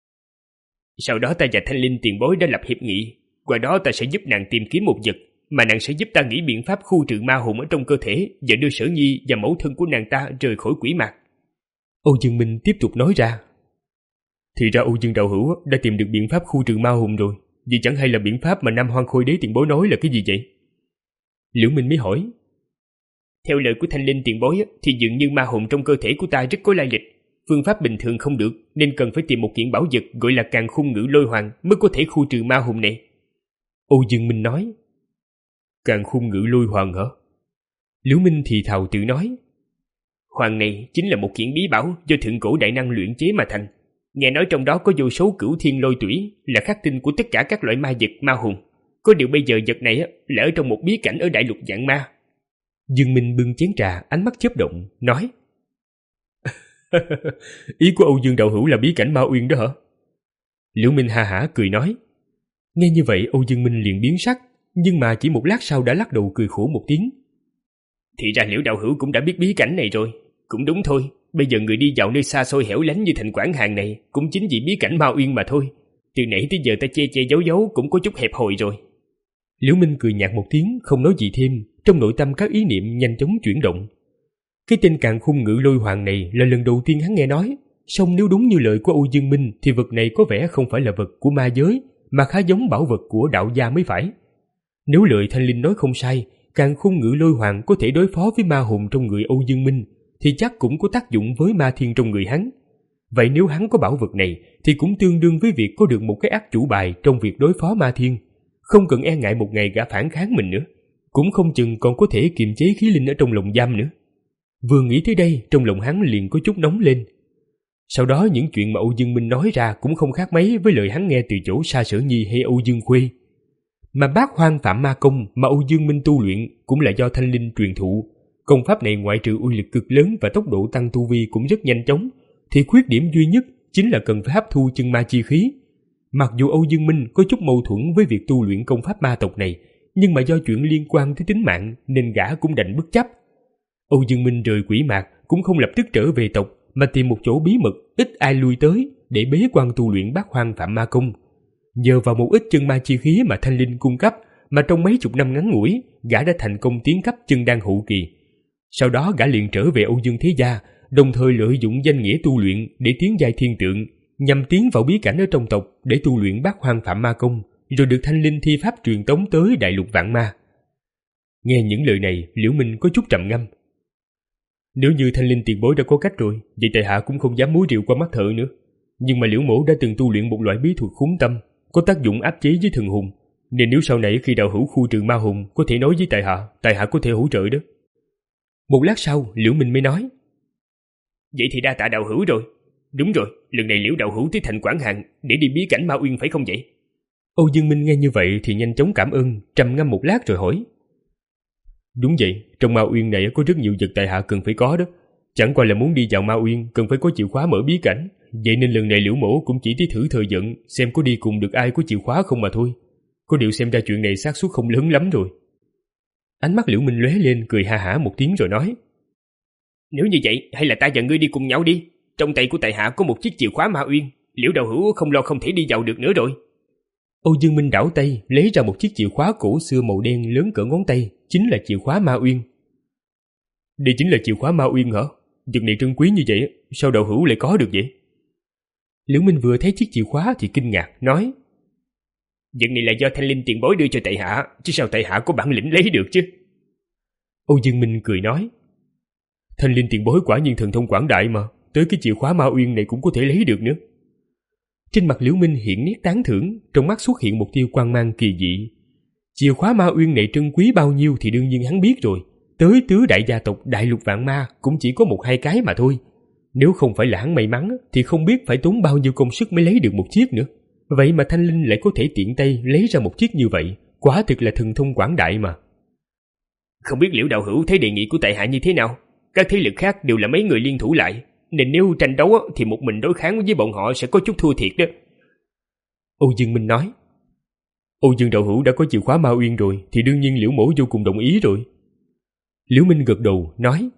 Sau đó ta và Thanh Linh tiền bối đã lập hiệp nghị, qua đó ta sẽ giúp nàng tìm kiếm một vật, mà nàng sẽ giúp ta nghĩ biện pháp khu trừ ma hồn ở trong cơ thể và đưa Sở Nhi và mẫu thân của nàng ta rời khỏi quỷ mạc. Âu Dương Minh tiếp tục nói ra. Thì ra Âu Dương đạo hữu đã tìm được biện pháp khu trừ ma hồn rồi. Vì chẳng hay là biện pháp mà Nam Hoang Khôi Đế tiền bối nói là cái gì vậy? Liễu Minh mới hỏi. Theo lời của Thanh Linh tiền bối thì dường như ma hồn trong cơ thể của ta rất có lai lịch. Phương pháp bình thường không được, nên cần phải tìm một kiện bảo vật gọi là Càn Khôn Ngự Lôi Hoàng mới có thể khu trừ ma hồn này. Âu Dương Minh nói. Càn Khôn Ngự Lôi Hoàng hả? Liễu Minh thì thào tự nói. Hoàng này chính là một kiện bí bảo do thượng cổ đại năng luyện chế mà thành. Nghe nói trong đó có vô số cửu thiên lôi tủy, là khắc tinh của tất cả các loại ma vật ma hồn. Có điều bây giờ vật này là ở trong một bí cảnh ở đại lục Vạn Ma. Dương Minh bưng chén trà, ánh mắt chớp động, nói. Ý của Âu Dương đạo hữu là bí cảnh Ma Uyên đó hả? Liễu Minh ha hả cười nói. Nghe như vậy Âu Dương Minh liền biến sắc, nhưng mà chỉ một lát sau đã lắc đầu cười khổ một tiếng. Thì ra Liễu đạo hữu cũng đã biết bí cảnh này rồi. Cũng đúng thôi, bây giờ người đi vào nơi xa xôi hẻo lánh như thành Quảng Hàn này cũng chính vì bí cảnh Ma Uyên mà thôi. Từ nãy tới giờ ta che che giấu giấu cũng có chút hẹp hòi rồi. Liễu Minh cười nhạt một tiếng, không nói gì thêm. Trong nội tâm các ý niệm nhanh chóng chuyển động. Cái tên Càn Khôn Ngự Lôi Hoàng này là lần đầu tiên hắn nghe nói. Song nếu đúng như lời của Âu Dương Minh thì vật này có vẻ không phải là vật của ma giới, mà khá giống bảo vật của đạo gia mới phải. Nếu lời Thanh Linh nói không sai, Càn Khôn Ngự Lôi Hoàng có thể đối phó với ma hồn trong người Âu Dương Minh, thì chắc cũng có tác dụng với ma thiên trong người hắn. Vậy nếu hắn có bảo vật này thì cũng tương đương với việc có được một cái ác chủ bài trong việc đối phó ma thiên, không cần e ngại một ngày gã phản kháng mình nữa, cũng không chừng còn có thể kiềm chế khí linh ở trong lồng giam nữa. Vừa nghĩ tới đây, trong lòng hắn liền có chút nóng lên. Sau đó những chuyện mà Âu Dương Minh nói ra cũng không khác mấy với lời hắn nghe từ chỗ Sa Sở Nhi hay Âu Dương Khuê. Mà bát hoang phạm ma công mà Âu Dương Minh tu luyện cũng là do Thanh Linh truyền thụ. Công pháp này ngoại trừ uy lực cực lớn và tốc độ tăng tu vi cũng rất nhanh chóng, thì khuyết điểm duy nhất chính là cần phải hấp thu chân ma chi khí. Mặc dù Âu Dương Minh có chút mâu thuẫn với việc tu luyện công pháp ma tộc này, nhưng mà do chuyện liên quan tới tính mạng nên gã cũng đành bất chấp. Âu Dương Minh rời Quỷ Mạc cũng không lập tức trở về tộc, mà tìm một chỗ bí mật ít ai lui tới để bế quan tu luyện bát hoang phạm ma công. Nhờ vào một ít chân ma chi khí mà Thanh Linh cung cấp, mà trong mấy chục năm ngắn ngủi, gã đã thành công tiến cấp chân đan hậu kỳ. Sau đó gã liền trở về Âu Dương Thế Gia, đồng thời lợi dụng danh nghĩa tu luyện để tiến giai thiên tượng, nhằm tiến vào bí cảnh ở trong tộc để tu luyện bát hoang phạm ma công, rồi được Thanh Linh thi pháp truyền tống tới đại lục vạn ma. Nghe những lời này, Liễu Minh có chút trầm ngâm. Nếu như Thanh Linh tiền bối đã có cách rồi, vậy tại hạ cũng không dám múa rượu qua mắt thợ nữa. Nhưng mà Liễu mổ đã từng tu luyện một loại bí thuật khốn tâm, có tác dụng áp chế với thần hồn, nên nếu sau này khi đạo hữu khu trừ ma hồn có thể nói với tại hạ, tại hạ có thể hỗ trợ đó. Một lát sau, Liễu Minh mới nói. Vậy thì đa tạ đạo hữu rồi. Đúng rồi, lần này Liễu đạo hữu tới thành Quảng Hàn để đi bí cảnh Ma Uyên phải không vậy? Âu Dương Minh nghe như vậy thì nhanh chóng cảm ơn, trầm ngâm một lát rồi hỏi. Đúng vậy, trong Ma Uyên này có rất nhiều vật tại hạ cần phải có đó. Chẳng qua là muốn đi vào Ma Uyên cần phải có chìa khóa mở bí cảnh, vậy nên lần này Liễu mổ cũng chỉ tới thử thời vận xem có đi cùng được ai có chìa khóa không mà thôi. Có điều xem ra chuyện này xác suất không lớn lắm rồi. Ánh mắt Liễu Minh lóe lên, cười ha hả một tiếng rồi nói. Nếu như vậy, hay là ta và ngươi đi cùng nhau đi. Trong tay của tại hạ có một chiếc chìa khóa Ma Uyên, Liễu đạo hữu không lo không thể đi vào được nữa rồi. Âu Dương Minh đảo tay, lấy ra một chiếc chìa khóa cổ xưa màu đen lớn cỡ ngón tay, chính là chìa khóa Ma Uyên. Đây chính là chìa khóa Ma Uyên hả? Vật này trân quý như vậy, sao đạo hữu lại có được vậy? Liễu Minh vừa thấy chiếc chìa khóa thì kinh ngạc, nói. Vật này là do Thanh Linh tiền bối đưa cho tại hạ, chứ sao tại hạ có bản lĩnh lấy được chứ? Âu Dương Minh cười nói. Thanh Linh tiền bối quả nhiên thần thông quảng đại mà, tới cái chìa khóa Ma Uyên này cũng có thể lấy được nữa. Trên mặt Liễu Minh hiện nét tán thưởng, trong mắt xuất hiện một tia quang mang kỳ dị. Chìa khóa Ma Uyên này trân quý bao nhiêu thì đương nhiên hắn biết rồi, tới tứ đại gia tộc đại lục vạn ma cũng chỉ có một hai cái mà thôi. Nếu không phải là hắn may mắn thì không biết phải tốn bao nhiêu công sức mới lấy được một chiếc nữa. Vậy mà Thanh Linh lại có thể tiện tay lấy ra một chiếc như vậy, quả thực là thần thông quảng đại mà. Không biết Liễu đạo hữu thấy đề nghị của tại hạ như thế nào? Các thế lực khác đều là mấy người liên thủ lại, nên nếu tranh đấu thì một mình đối kháng với bọn họ sẽ có chút thua thiệt đó. Âu Dương Minh nói. Âu Dương đạo hữu đã có chìa khóa Ma Uyên rồi thì đương nhiên Liễu mổ vô cùng đồng ý rồi. Liễu Minh gật đầu nói.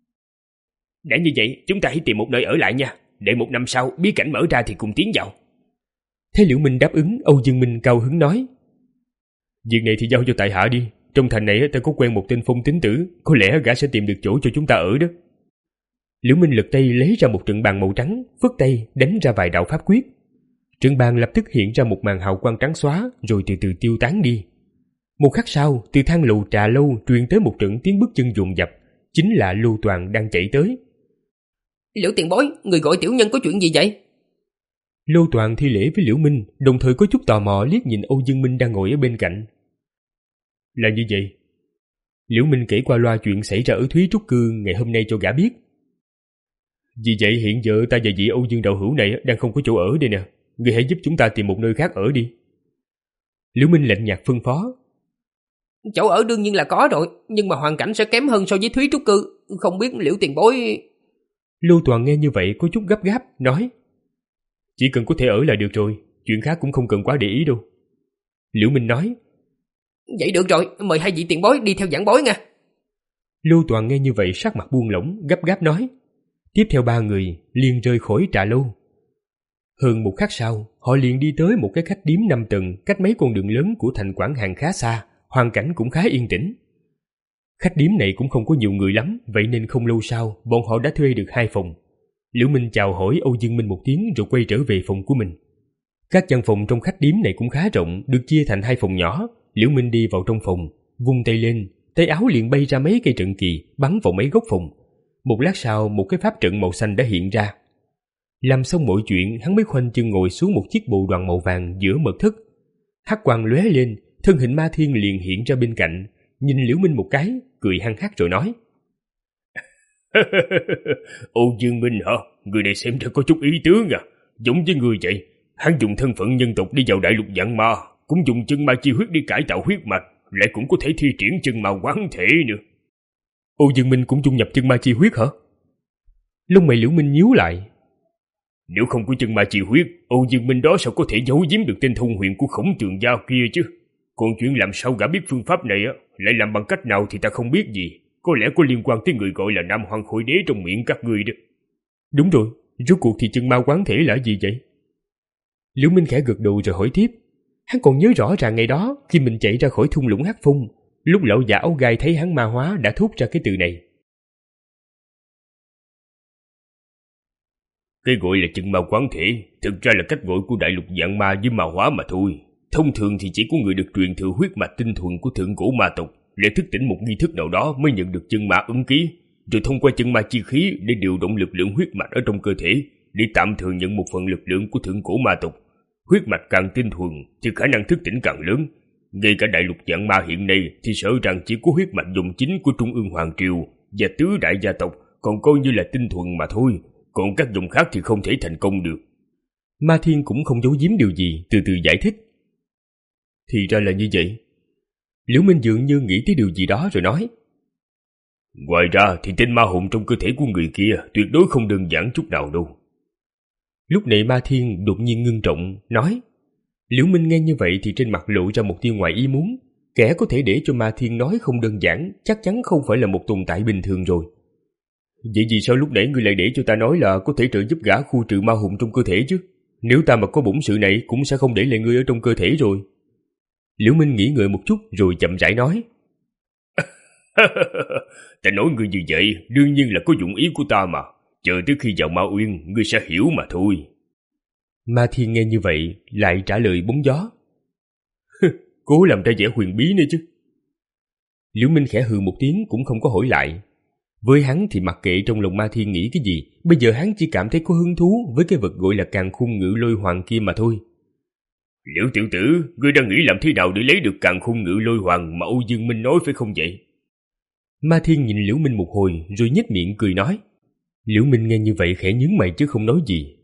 Đã như vậy chúng ta hãy tìm một nơi ở lại nha, để một năm sau bí cảnh mở ra thì cùng tiến vào. Thế Liễu Minh đáp ứng, Âu Dương Minh cao hứng nói. Việc này thì giao cho tại hạ đi, trong thành này ta có quen một tên Phong Tín Tử, có lẽ gã sẽ tìm được chỗ cho chúng ta ở đó. Liễu Minh lật tay lấy ra một trận bàn màu trắng, phất tay đánh ra vài đạo pháp quyết. Trận bàn lập tức hiện ra một màn hào quang trắng xóa, rồi từ từ tiêu tán đi. Một khắc sau, từ thang lầu trà lâu truyền tới một trận tiếng bước chân dồn dập, chính là Lưu Toàn đang chạy tới. Liễu tiền bối, người gọi tiểu nhân có chuyện gì vậy? Lưu Toàn thi lễ với Liễu Minh, đồng thời có chút tò mò liếc nhìn Âu Dương Minh đang ngồi ở bên cạnh. Là như vậy. Liễu Minh kể qua loa chuyện xảy ra ở Thúy Trúc Cư ngày hôm nay cho gã biết. Vì vậy hiện giờ ta và vị Âu Dương đạo hữu này đang không có chỗ ở đây nè, người hãy giúp chúng ta tìm một nơi khác ở đi. Liễu Minh lạnh nhạt phân phó. Chỗ ở đương nhiên là có rồi, nhưng mà hoàn cảnh sẽ kém hơn so với Thúy Trúc Cư, không biết Liễu tiền bối... Lưu Toàn nghe như vậy có chút gấp gáp, nói. Chỉ cần có thể ở là được rồi, chuyện khác cũng không cần quá để ý đâu. Liễu Minh nói. Vậy được rồi, mời hai vị tiền bối đi theo giảng bối nha. Lưu Toàn nghe như vậy sắc mặt buông lỏng, gấp gáp nói. Tiếp theo ba người liền rời khỏi trà lâu. Hơn một khắc sau, họ liền đi tới một cái khách điếm năm tầng cách mấy con đường lớn của thành Quảng Hàn khá xa, hoàn cảnh cũng khá yên tĩnh. Khách điếm này cũng không có nhiều người lắm, vậy nên không lâu sau, bọn họ đã thuê được hai phòng. Liễu Minh chào hỏi Âu Dương Minh một tiếng rồi quay trở về phòng của mình. Các căn phòng trong khách điếm này cũng khá rộng, được chia thành hai phòng nhỏ. Liễu Minh đi vào trong phòng, vung tay lên, tay áo liền bay ra mấy cây trận kỳ, bắn vào mấy góc phòng. Một lát sau, một cái pháp trận màu xanh đã hiện ra. Làm xong mọi chuyện, hắn mới khoanh chân ngồi xuống một chiếc bồ đoàn màu vàng giữa mật thất. Hắc quang lóe lên, thân hình Ma Thiên liền hiện ra bên cạnh, nhìn Liễu Minh một cái, cười hăng hắc rồi nói. Ô Dương Minh hả? Người này xem ra có chút ý tướng à. Giống với người vậy, hắn dùng thân phận nhân tộc đi vào đại lục vạn ma, cũng dùng chân ma chi huyết đi cải tạo huyết mạch, lại cũng có thể thi triển chân ma quán thể nữa. Ô Dương Minh cũng dung nhập chân ma chi huyết hả? Lông mày Liễu Minh nhíu lại. Nếu không có chân ma chi huyết, Ô Dương Minh đó sao có thể giấu giếm được tên thông huyền của Khổng Tường Gia kia chứ? Còn chuyện làm sao gã biết phương pháp này á, lại làm bằng cách nào thì ta không biết gì. Có lẽ có liên quan tới người gọi là Nam Hoàng Khôi Đế trong miệng các ngươi đó. Đúng rồi, rốt cuộc thì chân ma quán thể là gì vậy? Liễu Minh khẽ gật đầu rồi hỏi tiếp. Hắn còn nhớ rõ ràng ngày đó khi mình chạy ra khỏi thung lũng Hắc Phong, lúc lão già áo gai thấy hắn ma hóa đã thốt ra cái từ này. Cái gọi là chân ma quán thể thực ra là cách gọi của đại lục vạn ma với ma hóa mà thôi. Thông thường thì chỉ có người được truyền thừa huyết mạch tinh thuần của thượng cổ ma tộc để thức tỉnh một nghi thức nào đó mới nhận được chân ma ứng ký, rồi thông qua chân ma chi khí để điều động lực lượng huyết mạch ở trong cơ thể để tạm thời nhận một phần lực lượng của thượng cổ ma tộc. Huyết mạch càng tinh thuần thì khả năng thức tỉnh càng lớn. Ngay cả đại lục vạn ma hiện nay thì sợ rằng chỉ có huyết mạch dòng chính của Trung ương Hoàng Triều và tứ đại gia tộc còn coi như là tinh thuần mà thôi, còn các dòng khác thì không thể thành công được. Ma Thiên cũng không giấu giếm điều gì, từ từ giải thích. Thì ra là như vậy. Liễu Minh dường như nghĩ tới điều gì đó rồi nói. Ngoài ra thì tên ma hồn trong cơ thể của người kia tuyệt đối không đơn giản chút nào đâu. Lúc này Ma Thiên đột nhiên ngưng trọng, nói. Liễu Minh nghe như vậy thì trên mặt lộ ra một tia ngoài ý muốn. Kẻ có thể để cho Ma Thiên nói không đơn giản chắc chắn không phải là một tồn tại bình thường rồi. Vậy vì sao lúc nãy ngươi lại để cho ta nói là có thể trợ giúp gã khu trừ ma hồn trong cơ thể chứ? Nếu ta mà có bổn sự này cũng sẽ không để lại ngươi ở trong cơ thể rồi. Liễu Minh nghĩ ngợi một chút rồi chậm rãi nói. Ta nói ngươi như vậy đương nhiên là có dụng ý của ta mà. Chờ tới khi vào Ma Uyên ngươi sẽ hiểu mà thôi. Ma Thiên nghe như vậy lại trả lời bóng gió. Cố làm ra vẻ huyền bí nữa chứ. Liễu Minh khẽ hừ một tiếng cũng không có hỏi lại. Với hắn thì mặc kệ trong lòng Ma Thiên nghĩ cái gì, bây giờ hắn chỉ cảm thấy có hứng thú với cái vật gọi là càn khôn ngự lôi hoàng kia mà thôi. Liễu tiểu tử, ngươi đang nghĩ làm thế nào để lấy được càn khôn ngự lôi hoàng mà Âu Dương Minh nói phải không vậy? Ma Thiên nhìn Liễu Minh một hồi rồi nhếch miệng cười nói. Liễu Minh nghe như vậy khẽ nhướng mày chứ không nói gì.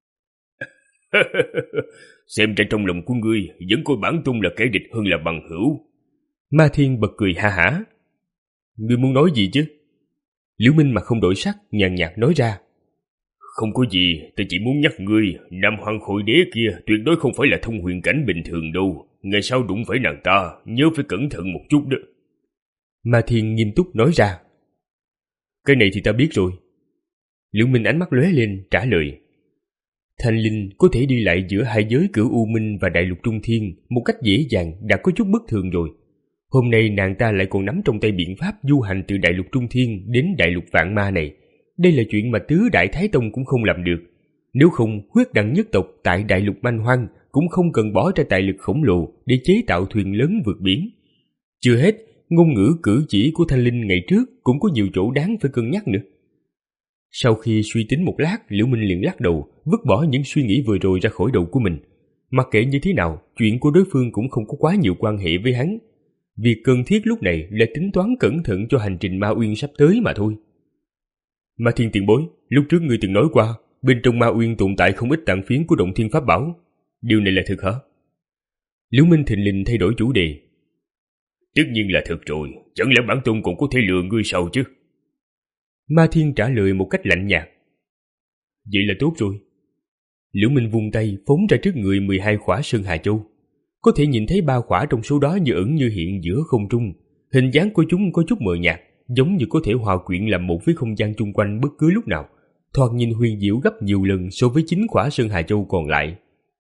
Xem ra trong lòng của ngươi vẫn coi bản tôn là kẻ địch hơn là bằng hữu. Ma Thiên bật cười ha hả. Ngươi muốn nói gì chứ? Liễu Minh mà không đổi sắc, nhàn nhạt nói ra. Không có gì, ta chỉ muốn nhắc ngươi, Nam Hoàng Khôi Đế kia tuyệt đối không phải là thông huyền cảnh bình thường đâu. Ngày sau đụng phải nàng ta, nhớ phải cẩn thận một chút đó. Ma Thiên nghiêm túc nói ra. Cái này thì ta biết rồi. Liễu Minh ánh mắt lóe lên trả lời. Thanh linh có thể đi lại giữa hai giới Cửu U Minh và Đại Lục Trung Thiên một cách dễ dàng đã có chút bất thường rồi. Hôm nay nàng ta lại còn nắm trong tay biện pháp du hành từ Đại Lục Trung Thiên đến Đại Lục Vạn Ma này. Đây là chuyện mà tứ Đại Thái Tông cũng không làm được. Nếu không, huyết đẳng nhất tộc tại Đại Lục Manh Hoang cũng không cần bỏ ra tài lực khổng lồ để chế tạo thuyền lớn vượt biển. Chưa hết, ngôn ngữ cử chỉ của Thanh Linh ngày trước cũng có nhiều chỗ đáng phải cân nhắc nữa. Sau khi suy tính một lát, Liễu Minh liền lắc đầu, vứt bỏ những suy nghĩ vừa rồi ra khỏi đầu của mình. Mặc kệ như thế nào, chuyện của đối phương cũng không có quá nhiều quan hệ với hắn. Việc cần thiết lúc này là tính toán cẩn thận cho hành trình Ma Uyên sắp tới mà thôi. Ma Thiên tiền bối, lúc trước ngươi từng nói qua, bên trong Ma Uyên tồn tại không ít tàn phiến của Động Thiên Pháp Bảo. Điều này là thật hả? Liễu Minh thình lình thay đổi chủ đề. Tất nhiên là thật rồi, chẳng lẽ bản tôn cũng có thể lừa ngươi sao chứ? Ma Thiên trả lời một cách lạnh nhạt. Vậy là tốt rồi. Liễu Minh vung tay phóng ra trước người mười hai khỏa Sơn Hà Châu. Có thể nhìn thấy ba khỏa trong số đó như ẩn như hiện giữa không trung. Hình dáng của chúng có chút mờ nhạt, giống như có thể hòa quyện làm một với không gian chung quanh bất cứ lúc nào. Thoạt nhìn huyền diệu gấp nhiều lần so với chín khỏa Sơn Hà Châu còn lại.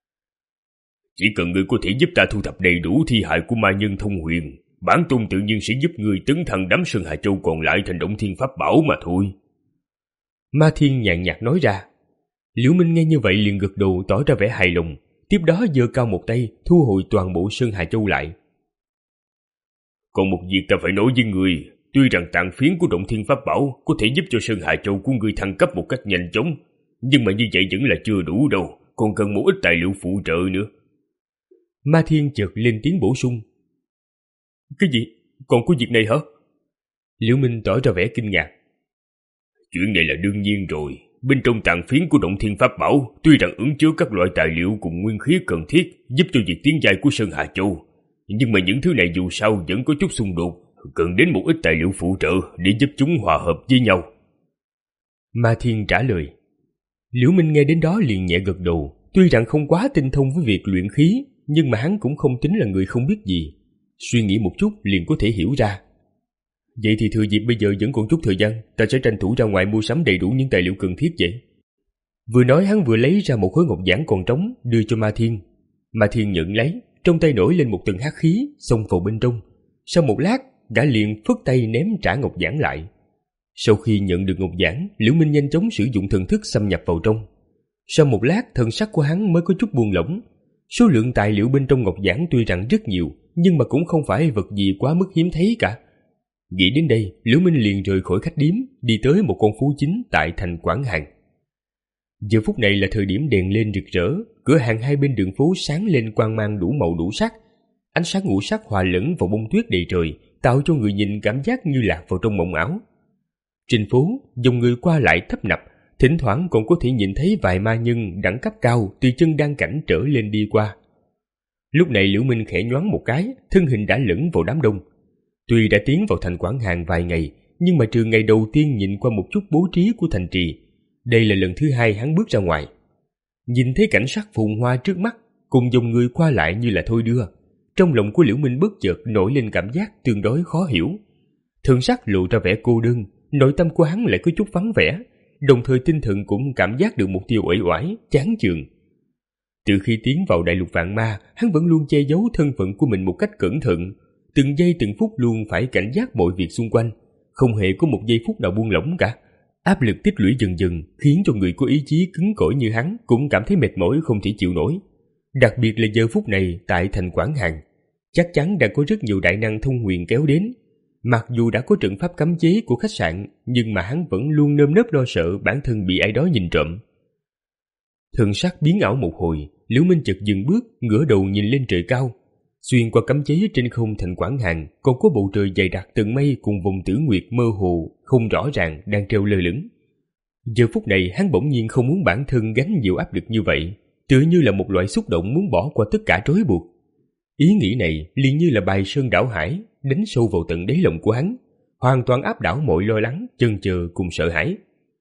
Chỉ cần ngươi có thể giúp ta thu thập đầy đủ thi hài của ma nhân thông huyền, bản tôn tự nhiên sẽ giúp ngươi tấn thăng đám Sơn Hà Châu còn lại thành Động Thiên Pháp Bảo mà thôi. Ma Thiên nhàn nhạt nói ra. Liễu Minh nghe như vậy liền gật đầu tỏ ra vẻ hài lòng, tiếp đó giơ cao một tay thu hồi toàn bộ Sơn Hà Châu lại. Còn một việc ta phải nói với ngươi, tuy rằng tàn phiến của Động Thiên Pháp Bảo có thể giúp cho Sơn Hà Châu của ngươi thăng cấp một cách nhanh chóng, nhưng mà như vậy vẫn là chưa đủ đâu, còn cần một ít tài liệu phụ trợ nữa. Ma Thiên chợt lên tiếng bổ sung. Cái gì? Còn có việc này hả? Liễu Minh tỏ ra vẻ kinh ngạc. Chuyện này là đương nhiên rồi. Bên trong tàn phiến của Động Thiên Pháp Bảo tuy rằng ẩn chứa các loại tài liệu cùng nguyên khí cần thiết giúp cho việc tiến giai của Sơn Hà Châu, nhưng mà những thứ này dù sao vẫn có chút xung đột, cần đến một ít tài liệu phụ trợ để giúp chúng hòa hợp với nhau. Ma Thiên trả lời. Liễu Minh nghe đến đó liền nhẹ gật đầu. Tuy rằng không quá tinh thông với việc luyện khí, nhưng mà hắn cũng không tính là người không biết gì. Suy nghĩ một chút liền có thể hiểu ra. Vậy thì thừa dịp bây giờ vẫn còn chút thời gian, ta sẽ tranh thủ ra ngoài mua sắm đầy đủ những tài liệu cần thiết vậy. Vừa nói hắn vừa lấy ra một khối ngọc giản còn trống đưa cho Ma Thiên. Ma Thiên nhận lấy, trong tay nổi lên một tầng hắc khí, xông vào bên trong. Sau một lát, gã liền phất tay ném trả ngọc giản lại. Sau khi nhận được ngọc giản, Liễu Minh nhanh chóng sử dụng thần thức xâm nhập vào trong. Sau một lát, thần sắc của hắn mới có chút buông lỏng. Số lượng tài liệu bên trong ngọc giản tuy rằng rất nhiều, nhưng mà cũng không phải vật gì quá mức hiếm thấy cả. Nghĩ đến đây, Liễu Minh liền rời khỏi khách điếm, đi tới một con phố chính tại thành Quảng Hàng. Giờ phút này là thời điểm đèn lên rực rỡ, cửa hàng hai bên đường phố sáng lên quang mang đủ màu đủ sắc. Ánh sáng ngũ sắc hòa lẫn vào bông tuyết đầy trời, tạo cho người nhìn cảm giác như lạc vào trong mộng ảo. Trên phố, dòng người qua lại tấp nập, thỉnh thoảng còn có thể nhìn thấy vài ma nhân đẳng cấp cao từ chân đan cảnh trở lên đi qua. Lúc này Liễu Minh khẽ nhoáng một cái, thân hình đã lẫn vào đám đông. Tuy đã tiến vào thành Quảng Hàng vài ngày, nhưng mà trừ ngày đầu tiên nhìn qua một chút bố trí của thành trì, đây là lần thứ hai hắn bước ra ngoài. Nhìn thấy cảnh sắc phồn hoa trước mắt, cùng dòng người qua lại như là thôi đưa, trong lòng của Liễu Minh bất chợt nổi lên cảm giác tương đối khó hiểu. Thần sắc lộ ra vẻ cô đơn, nội tâm của hắn lại có chút vắng vẻ, đồng thời tinh thần cũng cảm giác được một tia uể oải, chán chường. Từ khi tiến vào đại lục vạn ma, hắn vẫn luôn che giấu thân phận của mình một cách cẩn thận, từng giây từng phút luôn phải cảnh giác mọi việc xung quanh, không hề có một giây phút nào buông lỏng cả. Áp lực tích lũy dần dần khiến cho người có ý chí cứng cỏi như hắn cũng cảm thấy mệt mỏi không thể chịu nổi. Đặc biệt là giờ phút này tại thành Quảng Hàng, chắc chắn đã có rất nhiều đại năng thông huyền kéo đến. Mặc dù đã có trận pháp cấm chế của khách sạn, nhưng mà hắn vẫn luôn nơm nớp lo sợ bản thân bị ai đó nhìn trộm. Thần sắc biến ảo một hồi, Liễu Minh chợt dừng bước, ngửa đầu nhìn lên trời cao. Xuyên qua cấm chế trên không thành Quảng Hàng, còn có bầu trời dày đặc tầng mây cùng vùng tử nguyệt mơ hồ, không rõ ràng đang treo lơ lửng. Giờ phút này hắn bỗng nhiên không muốn bản thân gánh nhiều áp lực như vậy, tựa như là một loại xúc động muốn bỏ qua tất cả trói buộc. Ý nghĩ này liền như là bài sơn đảo hải, đánh sâu vào tận đáy lòng của hắn, hoàn toàn áp đảo mọi lo lắng, chần chờ cùng sợ hãi.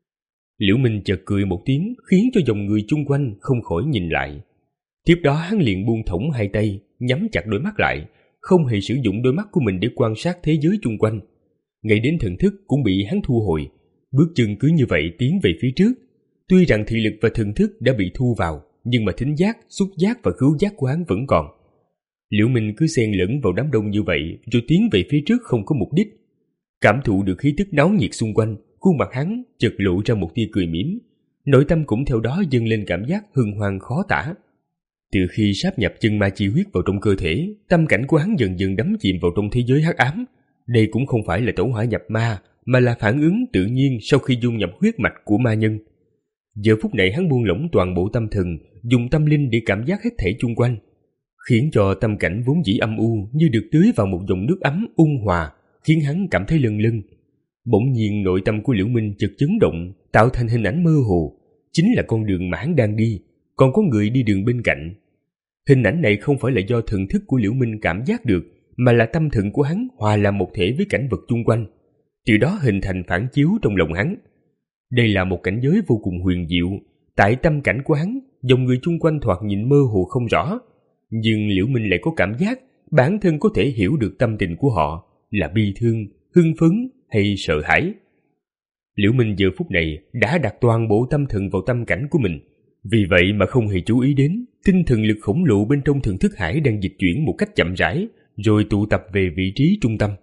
Liễu Minh chợt cười một tiếng, khiến cho dòng người chung quanh không khỏi nhìn lại. Tiếp đó hắn liền buông thõng hai tay, nhắm chặt đôi mắt lại, không hề sử dụng đôi mắt của mình để quan sát thế giới chung quanh. Ngay đến thần thức cũng bị hắn thu hồi, bước chân cứ như vậy tiến về phía trước. Tuy rằng thị lực và thần thức đã bị thu vào, nhưng mà thính giác, xúc giác và khứu giác của hắn vẫn còn. Liễu Minh cứ xen lẫn vào đám đông như vậy, rồi tiến về phía trước không có mục đích. Cảm thụ được khí tức náo nhiệt xung quanh, khuôn mặt hắn chợt lộ ra một tia cười mỉm, nội tâm cũng theo đó dâng lên cảm giác hân hoan khó tả. Từ khi sáp nhập chân ma chi huyết vào trong cơ thể, tâm cảnh của hắn dần dần đắm chìm vào trong thế giới hắc ám. Đây cũng không phải là tẩu hỏa nhập ma, mà là phản ứng tự nhiên sau khi dung nhập huyết mạch của ma nhân. Giờ phút này hắn buông lỏng toàn bộ tâm thần, dùng tâm linh để cảm giác hết thảy chung quanh, khiến cho tâm cảnh vốn dĩ âm u như được tưới vào một dòng nước ấm ung hòa, khiến hắn cảm thấy lâng lâng. Bỗng nhiên nội tâm của Liễu Minh chợt chấn động, tạo thành hình ảnh mơ hồ, chính là con đường mà hắn đang đi, còn có người đi đường bên cạnh. Hình ảnh này không phải là do thần thức của Liễu Minh cảm giác được, mà là tâm thần của hắn hòa làm một thể với cảnh vật chung quanh, từ đó hình thành phản chiếu trong lòng hắn. Đây là một cảnh giới vô cùng huyền diệu. Tại tâm cảnh của hắn, dòng người chung quanh thoạt nhìn mơ hồ không rõ, nhưng Liễu Minh lại có cảm giác bản thân có thể hiểu được tâm tình của họ là bi thương, hưng phấn hay sợ hãi. Liễu Minh giờ phút này đã đặt toàn bộ tâm thần vào tâm cảnh của mình, vì vậy mà không hề chú ý đến tinh thần lực khổng lồ bên trong thần thức hải đang dịch chuyển một cách chậm rãi, rồi tụ tập về vị trí trung tâm.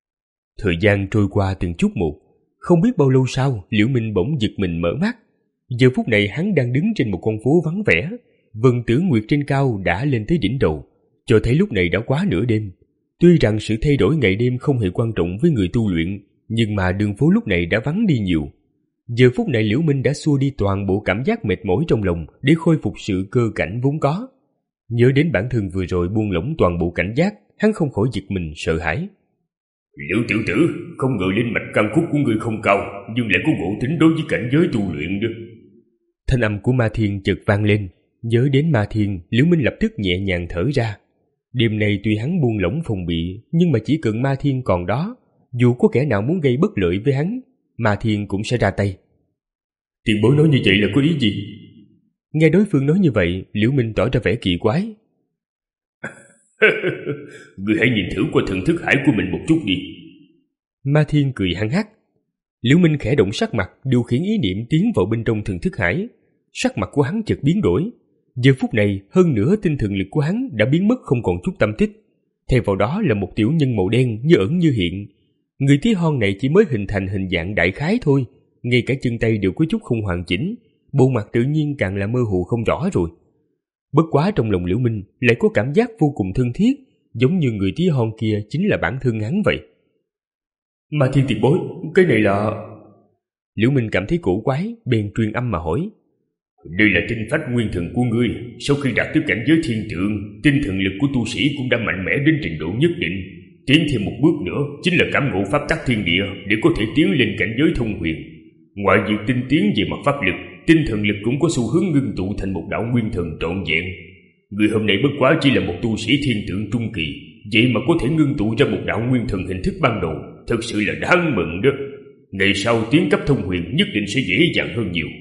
Thời gian trôi qua từng chút một, không biết bao lâu sau, Liễu Minh bỗng giật mình mở mắt. Giờ phút này hắn đang đứng trên một con phố vắng vẻ, vầng tử nguyệt trên cao đã lên tới đỉnh đầu, cho thấy lúc này đã quá nửa đêm. Tuy rằng sự thay đổi ngày đêm không hề quan trọng với người tu luyện, nhưng mà đường phố lúc này đã vắng đi nhiều. Giờ phút này Liễu Minh đã xua đi toàn bộ cảm giác mệt mỏi trong lòng để khôi phục sự cơ cảnh vốn có. Nhớ đến bản thân vừa rồi buông lỏng toàn bộ cảnh giác, hắn không khỏi giật mình sợ hãi. Liễu tiểu tử, không ngờ linh mạch căn cốt của ngươi không cao, nhưng lại có ngộ tính đối với cảnh giới tu luyện đó. Thanh âm của Ma Thiên chợt vang lên. Nhớ đến Ma Thiên, Liễu Minh lập tức nhẹ nhàng thở ra. Đêm nay tuy hắn buông lỏng phòng bị, nhưng mà chỉ cần Ma Thiên còn đó, dù có kẻ nào muốn gây bất lợi với hắn, Ma Thiên cũng sẽ ra tay. Tiền bối nói như vậy là có ý gì? Nghe đối phương nói như vậy, Liễu Minh tỏ ra vẻ kỳ quái. Ngươi hãy nhìn thử qua thần thức hải của mình một chút đi. Ma Thiên cười hăng hắc. Liễu Minh khẽ động sắc mặt, điều khiển ý niệm tiến vào bên trong thần thức hải. Sắc mặt của hắn chợt biến đổi. Giờ phút này, hơn nữa tinh thần lực của hắn đã biến mất không còn chút tâm tích. Thay vào đó là một tiểu nhân màu đen như ẩn như hiện. Người tí hon này chỉ mới hình thành hình dạng đại khái thôi, ngay cả chân tay đều có chút không hoàn chỉnh, bộ mặt tự nhiên càng là mơ hồ không rõ rồi. Bất quá trong lòng Liễu Minh lại có cảm giác vô cùng thân thiết, giống như người tí hon kia chính là bản thân hắn vậy. Ma Thiên tiền bối, cái này là... Liễu Minh cảm thấy cổ quái, bèn truyền âm mà hỏi. Đây là tinh phách nguyên thần của ngươi. Sau khi đạt tới cảnh giới thiên tượng, tinh thần lực của tu sĩ cũng đã mạnh mẽ đến trình độ nhất định. Tiến thêm một bước nữa chính là cảm ngộ pháp tắc thiên địa để có thể tiến lên cảnh giới thông huyền. Ngoài việc tinh tiến về mặt pháp lực, tinh thần lực cũng có xu hướng ngưng tụ thành một đạo nguyên thần trọn vẹn. Người hôm nay bất quá chỉ là một tu sĩ thiên tượng trung kỳ, vậy mà có thể ngưng tụ ra một đạo nguyên thần hình thức ban đầu, thật sự là đáng mừng đó. Ngày sau tiến cấp thông huyền nhất định sẽ dễ dàng hơn nhiều.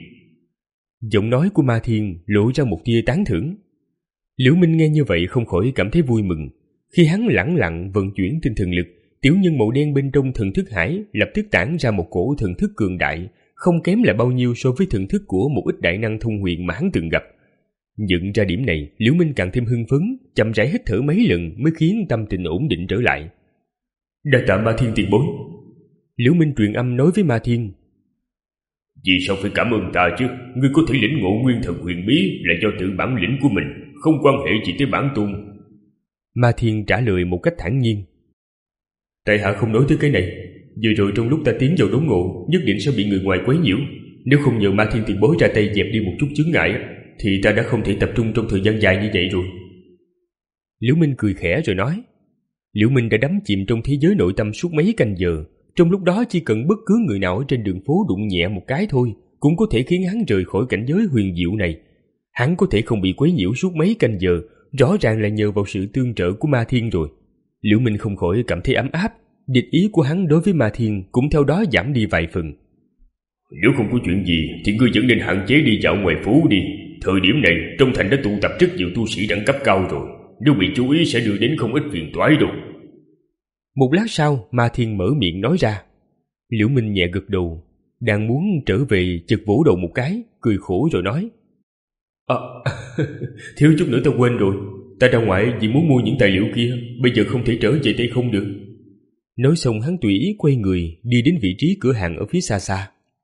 Giọng nói của Ma Thiên lộ ra một tia tán thưởng. Liễu Minh nghe như vậy không khỏi cảm thấy vui mừng. Khi hắn lẳng lặng vận chuyển tinh thần lực, tiểu nhân màu đen bên trong thần thức hải lập tức tản ra một cổ thần thức cường đại, không kém là bao nhiêu so với thần thức của một ít đại năng thông huyền mà hắn từng gặp. Nhận ra điểm này, Liễu Minh càng thêm hưng phấn, chậm rãi hít thở mấy lần mới khiến tâm tình ổn định trở lại. Đa tạ Ma Thiên tiền bối. Liễu Minh truyền âm nói với Ma Thiên. Vì sao phải cảm ơn ta chứ? Ngươi có thể lĩnh ngộ nguyên thần huyền bí là do tự bản lĩnh của mình, không quan hệ gì tới bản tôn. Ma Thiên trả lời một cách thản nhiên. Tại hạ không nói tới cái này. Vừa rồi trong lúc ta tiến vào đốn ngộ, nhất định sẽ bị người ngoài quấy nhiễu. Nếu không nhờ Ma Thiên tiền bối ra tay dẹp đi một chút chướng ngại, thì ta đã không thể tập trung trong thời gian dài như vậy rồi. Liễu Minh cười khẽ rồi nói. Liễu Minh đã đắm chìm trong thế giới nội tâm suốt mấy canh giờ. Trong lúc đó chỉ cần bất cứ người nào ở trên đường phố đụng nhẹ một cái thôi, cũng có thể khiến hắn rời khỏi cảnh giới huyền diệu này. Hắn có thể không bị quấy nhiễu suốt mấy canh giờ, rõ ràng là nhờ vào sự tương trợ của Ma Thiên rồi. Liễu Minh không khỏi cảm thấy ấm áp, địch ý của hắn đối với Ma Thiên cũng theo đó giảm đi vài phần. Nếu không có chuyện gì thì ngươi vẫn nên hạn chế đi dạo ngoài phố đi. Thời điểm này trong thành đã tụ tập rất nhiều tu sĩ đẳng cấp cao rồi, nếu bị chú ý sẽ đưa đến không ít phiền toái đâu. Một lát sau, Ma Thiên mở miệng nói ra. Liễu Minh nhẹ gật đầu, đang muốn trở về chợt vỗ đầu một cái, cười khổ rồi nói. À, thiếu chút nữa ta quên rồi. Ta ra ngoài vì muốn mua những tài liệu kia, bây giờ không thể trở về tay không được. Nói xong hắn tùy ý quay người đi đến vị trí cửa hàng ở phía xa xa.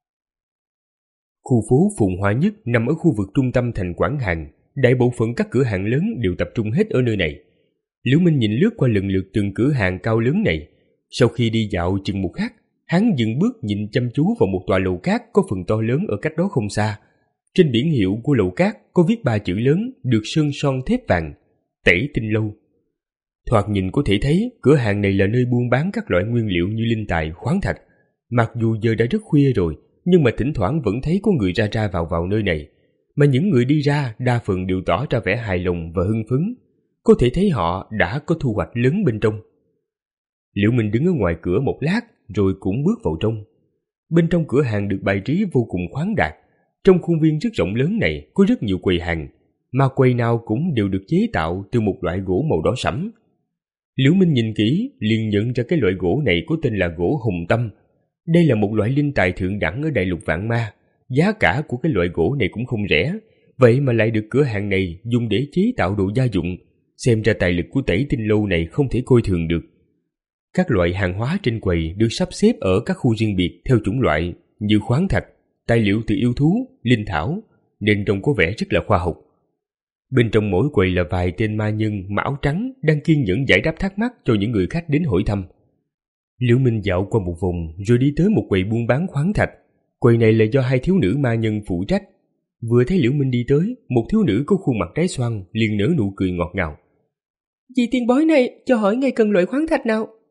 Khu phố phồn hoa nhất nằm ở khu vực trung tâm thành Quảng Hàn. Đại bộ phận các cửa hàng lớn đều tập trung hết ở nơi này. Liễu Minh nhìn lướt qua lần lượt từng cửa hàng cao lớn này. Sau khi đi dạo chừng một khắc, hắn dừng bước nhìn chăm chú vào một tòa lầu cát có phần to lớn ở cách đó không xa. Trên biển hiệu của lầu cát có viết ba chữ lớn được sơn son thép vàng: Tẩy Tinh Lâu. Thoạt nhìn có thể thấy cửa hàng này là nơi buôn bán các loại nguyên liệu như linh tài, khoáng thạch. Mặc dù giờ đã rất khuya rồi, nhưng mà thỉnh thoảng vẫn thấy có người ra ra vào vào nơi này. Mà những người đi ra đa phần đều tỏ ra vẻ hài lòng và hưng phấn. Có thể thấy họ đã có thu hoạch lớn bên trong. Liễu Minh đứng ở ngoài cửa một lát rồi cũng bước vào trong. Bên trong cửa hàng được bày trí vô cùng khoáng đạt. Trong khuôn viên rất rộng lớn này có rất nhiều quầy hàng, mà quầy nào cũng đều được chế tạo từ một loại gỗ màu đỏ sẫm. Liễu Minh nhìn kỹ liền nhận ra cái loại gỗ này có tên là gỗ hồng tâm. Đây là một loại linh tài thượng đẳng ở đại lục Vạn Ma. Giá cả của cái loại gỗ này cũng không rẻ, vậy mà lại được cửa hàng này dùng để chế tạo đồ gia dụng. Xem ra tài lực của Tẩy Tinh Lâu này không thể coi thường được. Các loại hàng hóa trên quầy được sắp xếp ở các khu riêng biệt theo chủng loại như khoáng thạch, tài liệu từ yêu thú, linh thảo, nên trông có vẻ rất là khoa học. Bên trong mỗi quầy là vài tên ma nhân mà áo trắng đang kiên nhẫn giải đáp thắc mắc cho những người khách đến hỏi thăm. Liễu Minh dạo qua một vòng rồi đi tới một quầy buôn bán khoáng thạch. Quầy này là do hai thiếu nữ ma nhân phụ trách. Vừa thấy Liễu Minh đi tới, một thiếu nữ có khuôn mặt trái xoan liền nở nụ cười ngọt ngào. Vị tiền bối này cho hỏi ngài cần loại khoáng thạch nào?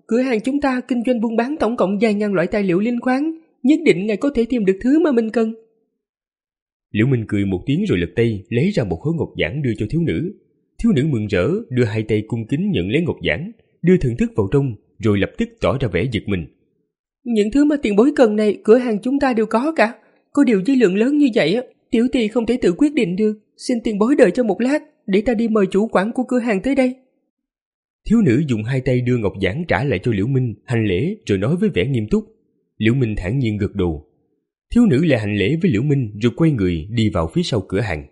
cửa hàng chúng ta kinh doanh buôn bán tổng cộng vài ngàn loại tài liệu liên quan, nhất định ngài có thể tìm được thứ mà mình cần. Liễu Minh cười một tiếng rồi lật tay lấy ra một khối ngọc giản đưa cho thiếu nữ. Thiếu nữ mừng rỡ đưa hai tay cung kính nhận lấy ngọc giản, đưa thần thức vào trong rồi lập tức tỏ ra vẻ giật mình. Những thứ mà tiền bối cần này cửa hàng chúng ta đều có cả. Có điều với lượng lớn như vậy, tiểu tỳ không thể tự quyết định được. Xin tiền bối đợi cho một lát để ta đi mời chủ quản của cửa hàng tới đây. Thiếu nữ dùng hai tay đưa ngọc giản trả lại cho Liễu Minh, hành lễ rồi nói với vẻ nghiêm túc. Liễu Minh thản nhiên gật đầu. Thiếu nữ lại hành lễ với Liễu Minh rồi quay người đi vào phía sau cửa hàng.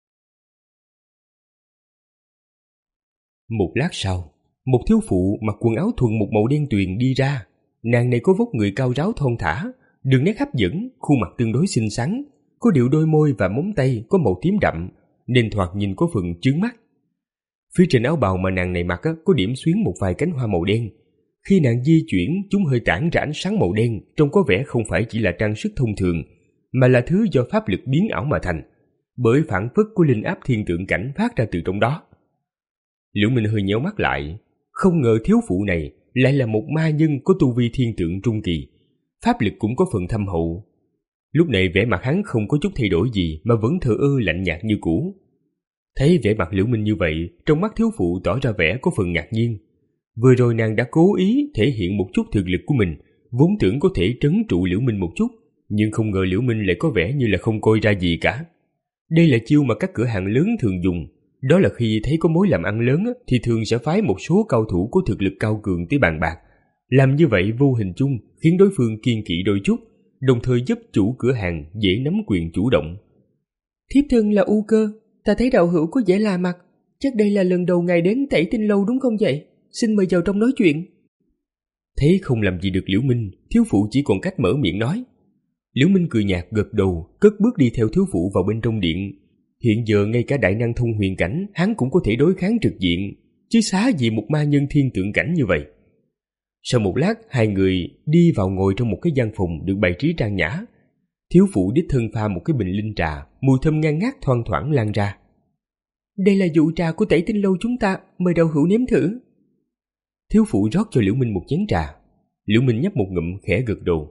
Một lát sau, một thiếu phụ mặc quần áo thuần một màu đen tuyền đi ra. Nàng này có vóc người cao ráo thon thả, đường nét hấp dẫn, khuôn mặt tương đối xinh xắn, có điệu đôi môi và móng tay có màu tím đậm, nên thoạt nhìn có phần chướng mắt. Phía trên áo bào mà nàng này mặc có điểm xuyến một vài cánh hoa màu đen. Khi nàng di chuyển, chúng hơi tản ra ánh sáng màu đen, trông có vẻ không phải chỉ là trang sức thông thường, mà là thứ do pháp lực biến ảo mà thành, bởi phản phất của linh áp thiên tượng cảnh phát ra từ trong đó. Liễu Minh hơi nhéo mắt lại, không ngờ thiếu phụ này lại là một ma nhân có tu vi thiên tượng trung kỳ, pháp lực cũng có phần thâm hậu. Lúc này vẻ mặt hắn không có chút thay đổi gì mà vẫn thờ ơ lạnh nhạt như cũ. Thấy vẻ mặt Liễu Minh như vậy, trong mắt thiếu phụ tỏ ra vẻ có phần ngạc nhiên. Vừa rồi nàng đã cố ý thể hiện một chút thực lực của mình, vốn tưởng có thể trấn trụ Liễu Minh một chút, nhưng không ngờ Liễu Minh lại có vẻ như là không coi ra gì cả. Đây là chiêu mà các cửa hàng lớn thường dùng, đó là khi thấy có mối làm ăn lớn thì thường sẽ phái một số cao thủ có thực lực cao cường tới bàn bạc. Làm như vậy vô hình chung khiến đối phương kiêng kỵ đôi chút, đồng thời giúp chủ cửa hàng dễ nắm quyền chủ động. Thiếp thân là U Cơ, ta thấy đạo hữu có vẻ lạ mặt, chắc đây là lần đầu ngài đến Tẩy Tinh Lâu đúng không vậy? Xin mời vào trong nói chuyện. Thấy không làm gì được Liễu Minh, thiếu phụ chỉ còn cách mở miệng nói. Liễu Minh cười nhạt gật đầu, cất bước đi theo thiếu phụ vào bên trong điện. Hiện giờ ngay cả đại năng thông huyền cảnh hắn cũng có thể đối kháng trực diện, chứ xá gì một ma nhân thiên tượng cảnh như vậy. Sau một lát, hai người đi vào ngồi trong một cái gian phòng được bày trí trang nhã. Thiếu phụ đích thân pha một cái bình linh trà, mùi thơm ngang ngát thoang thoảng lan ra. Đây là dụ trà của Tẩy Tinh Lâu chúng ta, mời đạo hữu nếm thử. Thiếu phụ rót cho Liễu Minh một chén trà. Liễu Minh nhấp một ngụm khẽ gật đầu.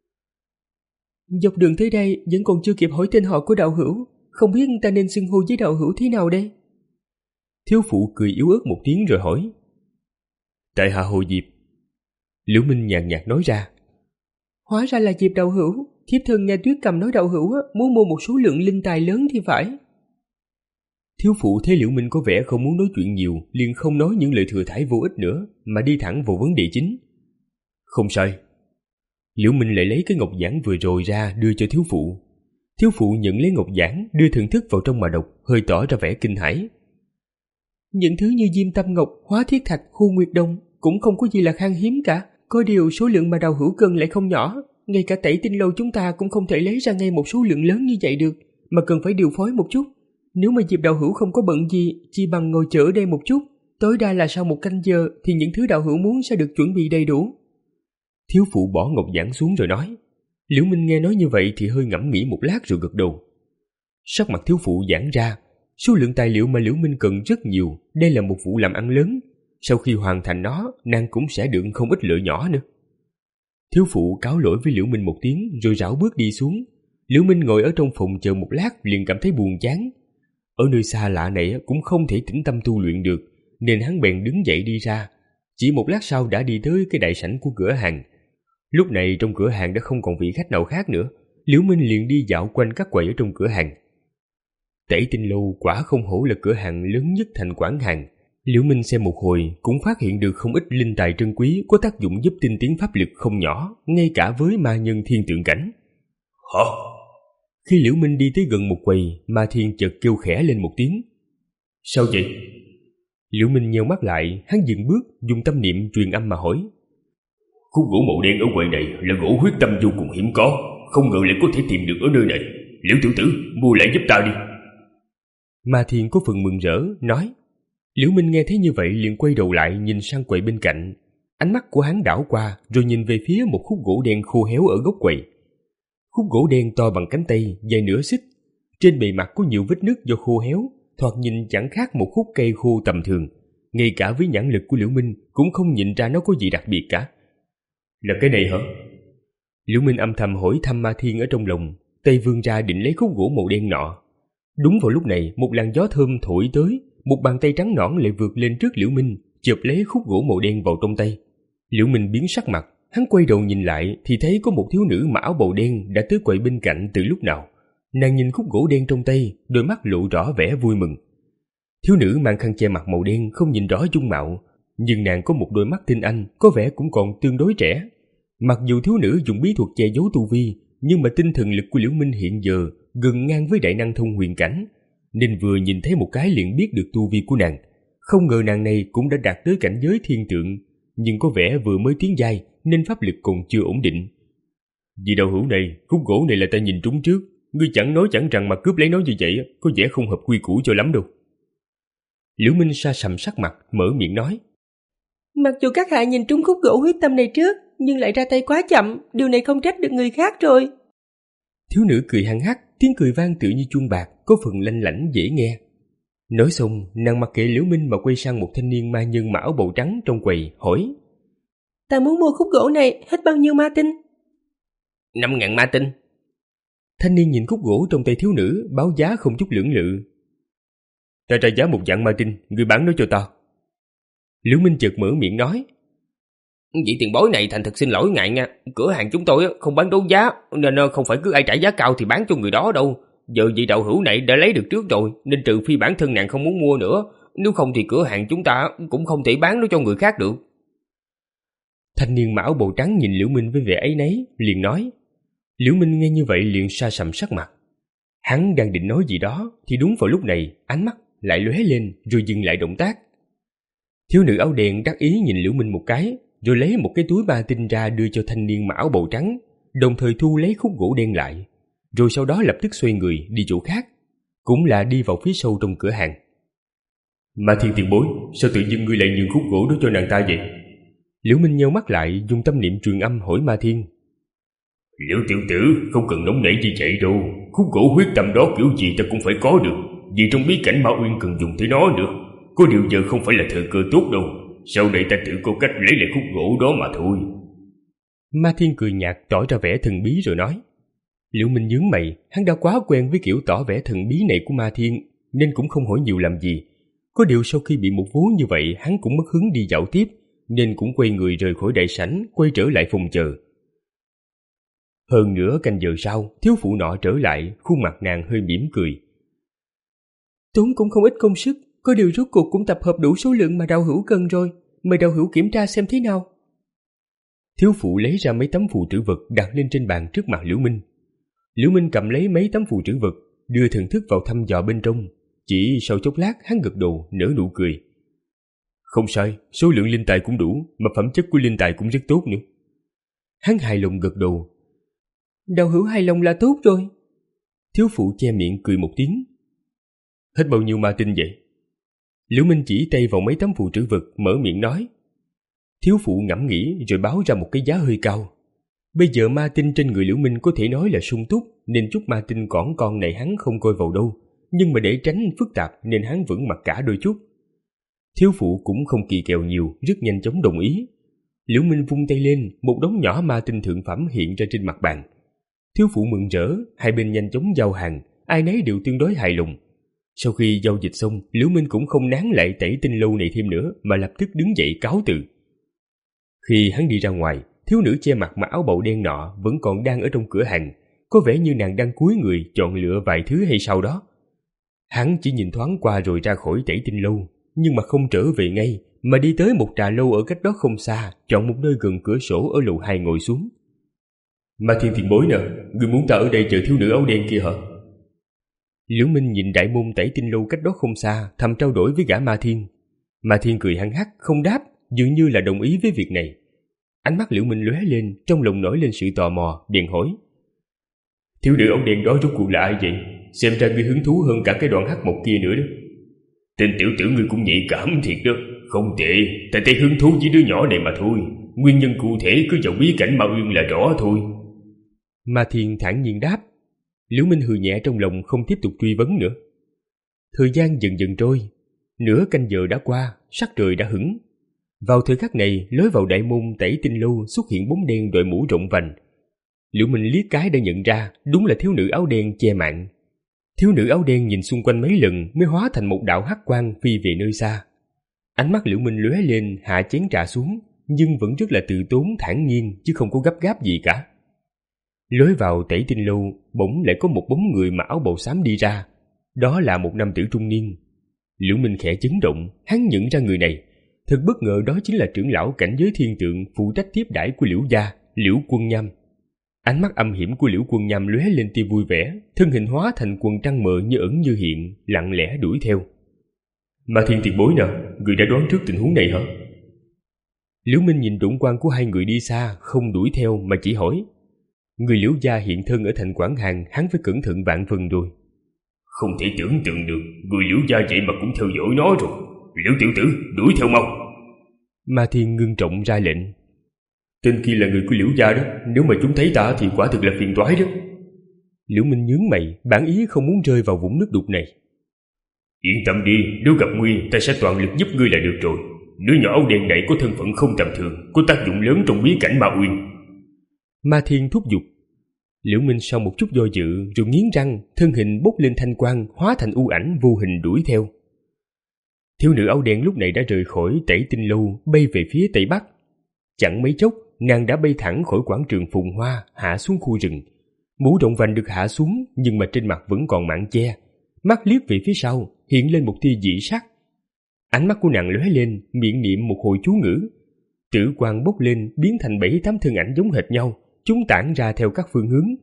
Dọc đường tới đây vẫn còn chưa kịp hỏi tên họ của đạo hữu, không biết ta nên xưng hô với đạo hữu thế nào đây? Thiếu phụ cười yếu ớt một tiếng rồi hỏi. Tại hạ Hồ Diệp. Liễu Minh nhàn nhạt nói ra. Hóa ra là Diệp đạo hữu, thiếp thân nghe Tuyết Cầm nói đạo hữu muốn mua một số lượng linh tài lớn thì phải. Thiếu phụ thấy Liễu Minh có vẻ không muốn nói chuyện nhiều, liền không nói những lời thừa thãi vô ích nữa, mà đi thẳng vào vấn đề chính. Không sai. Liễu Minh lại lấy cái ngọc giản vừa rồi ra đưa cho thiếu phụ. Thiếu phụ nhận lấy ngọc giản, đưa thần thức vào trong mà đọc, hơi tỏ ra vẻ kinh hãi. Những thứ như diêm tâm ngọc, hóa thiết thạch, khu nguyệt đông cũng không có gì là khan hiếm cả. Có điều số lượng mà đạo hữu cần lại không nhỏ, ngay cả Tẩy Tinh Lâu chúng ta cũng không thể lấy ra ngay một số lượng lớn như vậy được, mà cần phải điều phối một chút. Nếu mà Diệp đạo hữu không có bận gì, chỉ bằng ngồi chờ đây một chút, tối đa là sau một canh giờ thì những thứ đạo hữu muốn sẽ được chuẩn bị đầy đủ. Thiếu phụ bỏ ngọc giản xuống rồi nói. Liễu Minh nghe nói như vậy thì hơi ngẫm nghĩ một lát rồi gật đầu. Sắc mặt thiếu phụ giãn ra, số lượng tài liệu mà Liễu Minh cần rất nhiều, đây là một vụ làm ăn lớn. Sau khi hoàn thành nó, nàng cũng sẽ được không ít lợi nhỏ nữa. Thiếu phụ cáo lỗi với Liễu Minh một tiếng rồi rảo bước đi xuống. Liễu Minh ngồi ở trong phòng chờ một lát liền cảm thấy buồn chán. Ở nơi xa lạ này cũng không thể tĩnh tâm tu luyện được, nên hắn bèn đứng dậy đi ra. Chỉ một lát sau đã đi tới cái đại sảnh của cửa hàng. Lúc này trong cửa hàng đã không còn vị khách nào khác nữa, Liễu Minh liền đi dạo quanh các quầy ở trong cửa hàng. Tẩy Tinh Lâu quả không hổ là cửa hàng lớn nhất thành Quảng Hàng. Liễu Minh xem một hồi cũng phát hiện được không ít linh tài trân quý có tác dụng giúp tinh tiến pháp lực không nhỏ, ngay cả với ma nhân thiên tượng cảnh. Hả? Khi Liễu Minh đi tới gần một quầy, Ma Thiên chợt kêu khẽ lên một tiếng. Sao vậy? Liễu Minh nheo mắt lại, hắn dừng bước, dùng tâm niệm truyền âm mà hỏi. Khúc gỗ màu đen ở quầy này là gỗ huyết tâm vô cùng hiếm có, không ngờ lại có thể tìm được ở nơi này. Liễu tiểu tử, mua lại giúp ta đi. Ma Thiên có phần mừng rỡ, nói. Liễu Minh nghe thấy như vậy liền quay đầu lại nhìn sang quầy bên cạnh. Ánh mắt của hắn đảo qua rồi nhìn về phía một khúc gỗ đen khô héo ở góc quầy. Khúc gỗ đen to bằng cánh tay, dài nửa xích. Trên bề mặt có nhiều vết nứt do khô héo, thoạt nhìn chẳng khác một khúc cây khô tầm thường. ngay cả với nhãn lực của Liễu Minh cũng không nhìn ra nó có gì đặc biệt cả. Là cái này hả? Liễu Minh âm thầm hỏi thăm Ma Thiên ở trong lòng, tay vươn ra định lấy khúc gỗ màu đen nọ. Đúng vào lúc này, một làn gió thơm thổi tới, một bàn tay trắng nõn lại vượt lên trước Liễu Minh, chộp lấy khúc gỗ màu đen vào trong tay. Liễu Minh biến sắc mặt, hắn quay đầu nhìn lại thì thấy có một thiếu nữ mặc áo bào đen đã tới quầy bên cạnh từ lúc nào. Nàng nhìn khúc gỗ đen trong tay, đôi mắt lộ rõ vẻ vui mừng. Thiếu nữ mang khăn che mặt màu đen không nhìn rõ dung mạo, nhưng nàng có một đôi mắt tinh anh, có vẻ cũng còn tương đối trẻ. Mặc dù thiếu nữ dùng bí thuật che giấu tu vi, nhưng mà tinh thần lực của Liễu Minh hiện giờ gần ngang với đại năng thông huyền cảnh, nên vừa nhìn thấy một cái liền biết được tu vi của nàng. Không ngờ nàng này cũng đã đạt tới cảnh giới thiên tượng, nhưng có vẻ vừa mới tiến giai nên pháp lực còn chưa ổn định. Vì đạo hữu này, khúc gỗ này là ta nhìn trúng trước, ngươi chẳng nói chẳng rằng mà cướp lấy nó như vậy, có vẻ không hợp quy củ cho lắm đâu. Liễu Minh sa sầm sắc mặt, mở miệng nói. Mặc dù các hạ nhìn trúng khúc gỗ huyết tâm này trước, nhưng lại ra tay quá chậm, điều này không trách được người khác rồi. Thiếu nữ cười hăng hắc, tiếng cười vang tựa như chuông bạc, có phần lanh lảnh dễ nghe. Nói xong, nàng mặc kệ Liễu Minh mà quay sang một thanh niên ma nhân mặc áo bào trắng trong quầy, hỏi. Ta muốn mua khúc gỗ này, hết bao nhiêu ma tinh? Năm ngàn ma tinh. Thanh niên nhìn khúc gỗ trong tay thiếu nữ, báo giá không chút lưỡng lự. Ta ra giá một vạn ma tinh, ngươi bán nó cho ta. Liễu Minh chợt mở miệng nói. Vị tiền bối này thành thật xin lỗi ngại nha, cửa hàng chúng tôi không bán đấu giá, nên không phải cứ ai trả giá cao thì bán cho người đó đâu. Giờ vị đạo hữu này đã lấy được trước rồi, nên trừ phi bản thân nàng không muốn mua nữa, nếu không thì cửa hàng chúng ta cũng không thể bán nó cho người khác được. Thanh niên mặc áo bào trắng nhìn Liễu Minh với vẻ áy náy, liền nói. Liễu Minh nghe như vậy liền sa sầm sắc mặt. Hắn đang định nói gì đó thì đúng vào lúc này ánh mắt lại lóe lên rồi dừng lại động tác. Thiếu nữ áo đen đắc ý nhìn Liễu Minh một cái, rồi lấy một cái túi ba tinh ra đưa cho thanh niên mặc áo bào trắng, đồng thời thu lấy khúc gỗ đen lại, rồi sau đó lập tức xoay người đi chỗ khác, cũng là đi vào phía sâu trong cửa hàng. Ma Thiên tiền bối, sao tự nhiên ngươi lại nhường khúc gỗ đó cho nàng ta vậy? Liễu Minh nheo mắt lại, dùng tâm niệm truyền âm hỏi Ma Thiên. Liễu tiểu tử, không cần nóng nảy như vậy đâu, khúc gỗ huyết tâm đó kiểu gì ta cũng phải có được, vì trong bí cảnh Ma Uyên cần dùng tới nó nữa. Có điều giờ không phải là thời cơ tốt đâu, sau này ta tự có cách lấy lại khúc gỗ đó mà thôi. Ma Thiên cười nhạt tỏ ra vẻ thần bí rồi nói. Liễu Minh nhướng mày, hắn đã quá quen với kiểu tỏ vẻ thần bí này của Ma Thiên, nên cũng không hỏi nhiều làm gì. Có điều sau khi bị một vố như vậy, hắn cũng mất hứng đi dạo tiếp, nên cũng quay người rời khỏi đại sảnh, quay trở lại phòng chờ. Hơn nửa canh giờ sau, thiếu phụ nọ trở lại, khuôn mặt nàng hơi mỉm cười. Tốn cũng không ít công sức, có điều rốt cuộc cũng tập hợp đủ số lượng mà đạo hữu cần rồi, mời đạo hữu kiểm tra xem thế nào. Thiếu phụ lấy ra mấy tấm phù trữ vật đặt lên trên bàn trước mặt Liễu Minh. Liễu Minh cầm lấy mấy tấm phù trữ vật, đưa thần thức vào thăm dò bên trong. Chỉ sau chốc lát hắn gật đầu nở nụ cười. Không sai, số lượng linh tài cũng đủ, mà phẩm chất của linh tài cũng rất tốt nữa. Hắn hài lòng gật đầu. Đạo hữu hài lòng là tốt rồi. Thiếu phụ che miệng cười một tiếng. Hết bao nhiêu ma tinh vậy? Liễu Minh chỉ tay vào mấy tấm phù trữ vật, mở miệng nói. Thiếu phụ ngẫm nghĩ rồi báo ra một cái giá hơi cao. Bây giờ ma tinh trên người Liễu Minh có thể nói là sung túc, nên chút ma tinh cỏn con này hắn không coi vào đâu, nhưng mà để tránh phức tạp nên hắn vẫn mặc cả đôi chút. Thiếu phụ cũng không kỳ kèo nhiều, rất nhanh chóng đồng ý. Liễu Minh vung tay lên, một đống nhỏ ma tinh thượng phẩm hiện ra trên mặt bàn. Thiếu phụ mừng rỡ, hai bên nhanh chóng giao hàng, ai nấy đều tương đối hài lòng. Sau khi giao dịch xong, Liễu Minh cũng không nán lại tẩy tinh lâu này thêm nữa, mà lập tức đứng dậy cáo từ. Khi hắn đi ra ngoài, thiếu nữ che mặt mặc áo bào đen nọ vẫn còn đang ở trong cửa hàng, có vẻ như nàng đang cúi người chọn lựa vài thứ hay sau đó. Hắn chỉ nhìn thoáng qua rồi ra khỏi tẩy tinh lâu, nhưng mà không trở về ngay, mà đi tới một trà lâu ở cách đó không xa, chọn một nơi gần cửa sổ ở lầu hai ngồi xuống. Ma Thiên tiền bối nè, người muốn ta ở đây chờ thiếu nữ áo đen kia hả? Liễu Minh nhìn đại môn tẩy tinh lâu cách đó không xa, thầm trao đổi với gã Ma Thiên. Ma Thiên cười hăng hắc, không đáp, dường như là đồng ý với việc này. Ánh mắt Liễu Minh lóe lên, trong lòng nổi lên sự tò mò, bèn hỏi. Thiếu nữ áo đen đó rốt cuộc là ai vậy? Xem ra ngươi hứng thú hơn cả cái đoạn hắc mộc kia nữa đó. Tên tiểu tử ngươi cũng nhạy cảm thiệt đó. Không tệ, ta thấy hứng thú với đứa nhỏ này mà thôi. Nguyên nhân cụ thể cứ vào bí cảnh Ma Uyên là rõ thôi. Ma Thiên thản nhiên đáp. Liễu Minh hừ nhẹ trong lòng, không tiếp tục truy vấn nữa. Thời gian dần dần trôi. Nửa canh giờ đã qua, sắc trời đã hửng. Vào thời khắc này, lối vào đại môn Tẩy Tinh Lâu xuất hiện bóng đen đội mũ rộng vành. Liễu Minh liếc cái đã nhận ra đúng là thiếu nữ áo đen che mạng. Thiếu nữ áo đen nhìn xung quanh mấy lần mới hóa thành một đạo hắc quang phi về nơi xa. Ánh mắt Liễu Minh lóe lên, hạ chén trà xuống, nhưng vẫn rất là tự tốn thản nhiên chứ không có gấp gáp gì cả. Lối vào Tẩy Tinh Lâu bỗng lại có một bóng người mặc áo bào xám đi ra. Đó là một nam tử trung niên. Liễu Minh khẽ chấn động, hắn nhận ra người này. Thật bất ngờ đó chính là trưởng lão cảnh giới thiên tượng phụ trách tiếp đãi của Liễu gia, Liễu Quân Nham. Ánh mắt âm hiểm của Liễu Quân Nham lóe lên tia vui vẻ, thân hình hóa thành quần trăng mờ như ẩn như hiện, lặng lẽ đuổi theo. Mà Thiên tiền bối nè, người đã đoán trước tình huống này hả? Liễu Minh nhìn đụng quan của hai người đi xa, không đuổi theo mà chỉ hỏi. Người Liễu gia hiện thân ở thành Quảng Hàn, hắn phải cẩn thận vạn phần rồi. Không thể tưởng tượng được, người Liễu gia vậy mà cũng theo dõi nó rồi. Liễu tiểu tử, đuổi theo mau. Ma Thiên ngưng trọng ra lệnh. Tên kia là người của Liễu gia đó, nếu mà chúng thấy ta thì quả thực là phiền toái đó. Liễu Minh nhướng mày, bản ý không muốn rơi vào vũng nước đục này. Yên tâm đi, nếu gặp nguy, ta sẽ toàn lực giúp ngươi là được rồi. Đứa nhỏ áo đen này có thân phận không tầm thường, có tác dụng lớn trong bí cảnh Ma Uyên. Ma Thiên thúc giục. Liễu Minh sau một chút do dự rồi nghiến răng, thân hình bốc lên thanh quang, hóa thành u ảnh vô hình đuổi theo. Thiếu nữ áo đen lúc này đã rời khỏi Tẩy Tinh Lâu, bay về phía tây bắc. Chẳng mấy chốc, nàng đã bay thẳng khỏi quảng trường phồn hoa, hạ xuống khu rừng. Mũ rộng vành được hạ xuống, nhưng mà trên mặt vẫn còn mảng che. Mắt liếc về phía sau, hiện lên một tia dị sắc. Ánh mắt của nàng lóe lên, miệng niệm một hồi chú ngữ. Tử quang bốc lên, biến thành bảy tám thân ảnh giống hệt nhau, chúng tản ra theo các phương hướng.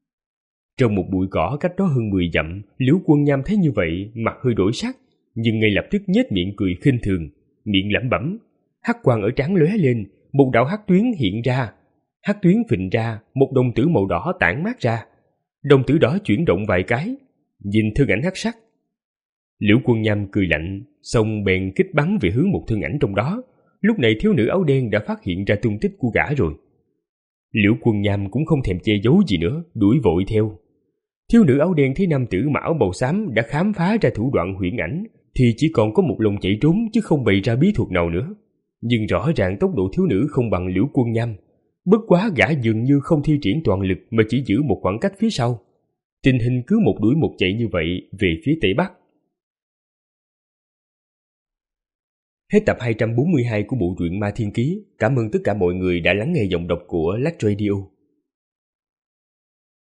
Trong một bụi cỏ cách đó hơn mười dặm, Liễu Quân Nham thấy như vậy, mặt hơi đổi sắc, nhưng ngay lập tức nhếch miệng cười khinh thường, miệng lẩm bẩm. Hắc quang ở trán lóe lên, một đạo hắc tuyến hiện ra. Hắc tuyến phình ra, một đồng tử màu đỏ tản mát ra. Đồng tử đỏ chuyển động vài cái, nhìn thân ảnh hắc sắc. Liễu Quân Nham cười lạnh, xong bèn kích bắn về hướng một thân ảnh trong đó. Lúc này thiếu nữ áo đen đã phát hiện ra tung tích của gã rồi. Liễu Quân Nham cũng không thèm che giấu gì nữa, đuổi vội theo. Thiếu nữ áo đen thấy nam tử mặc áo màu xám đã khám phá ra thủ đoạn huyễn ảnh, thì chỉ còn có một lòng chạy trốn chứ không bày ra bí thuật nào nữa. Nhưng rõ ràng tốc độ thiếu nữ không bằng Liễu Quân Nham. Bất quá gã dường như không thi triển toàn lực mà chỉ giữ một khoảng cách phía sau. Tình hình cứ một đuổi một chạy như vậy về phía tây bắc. Hết tập hai trăm bốn mươi hai của bộ truyện Ma Thiên Ký. Cảm ơn tất cả mọi người đã lắng nghe giọng đọc của Lắc Radio.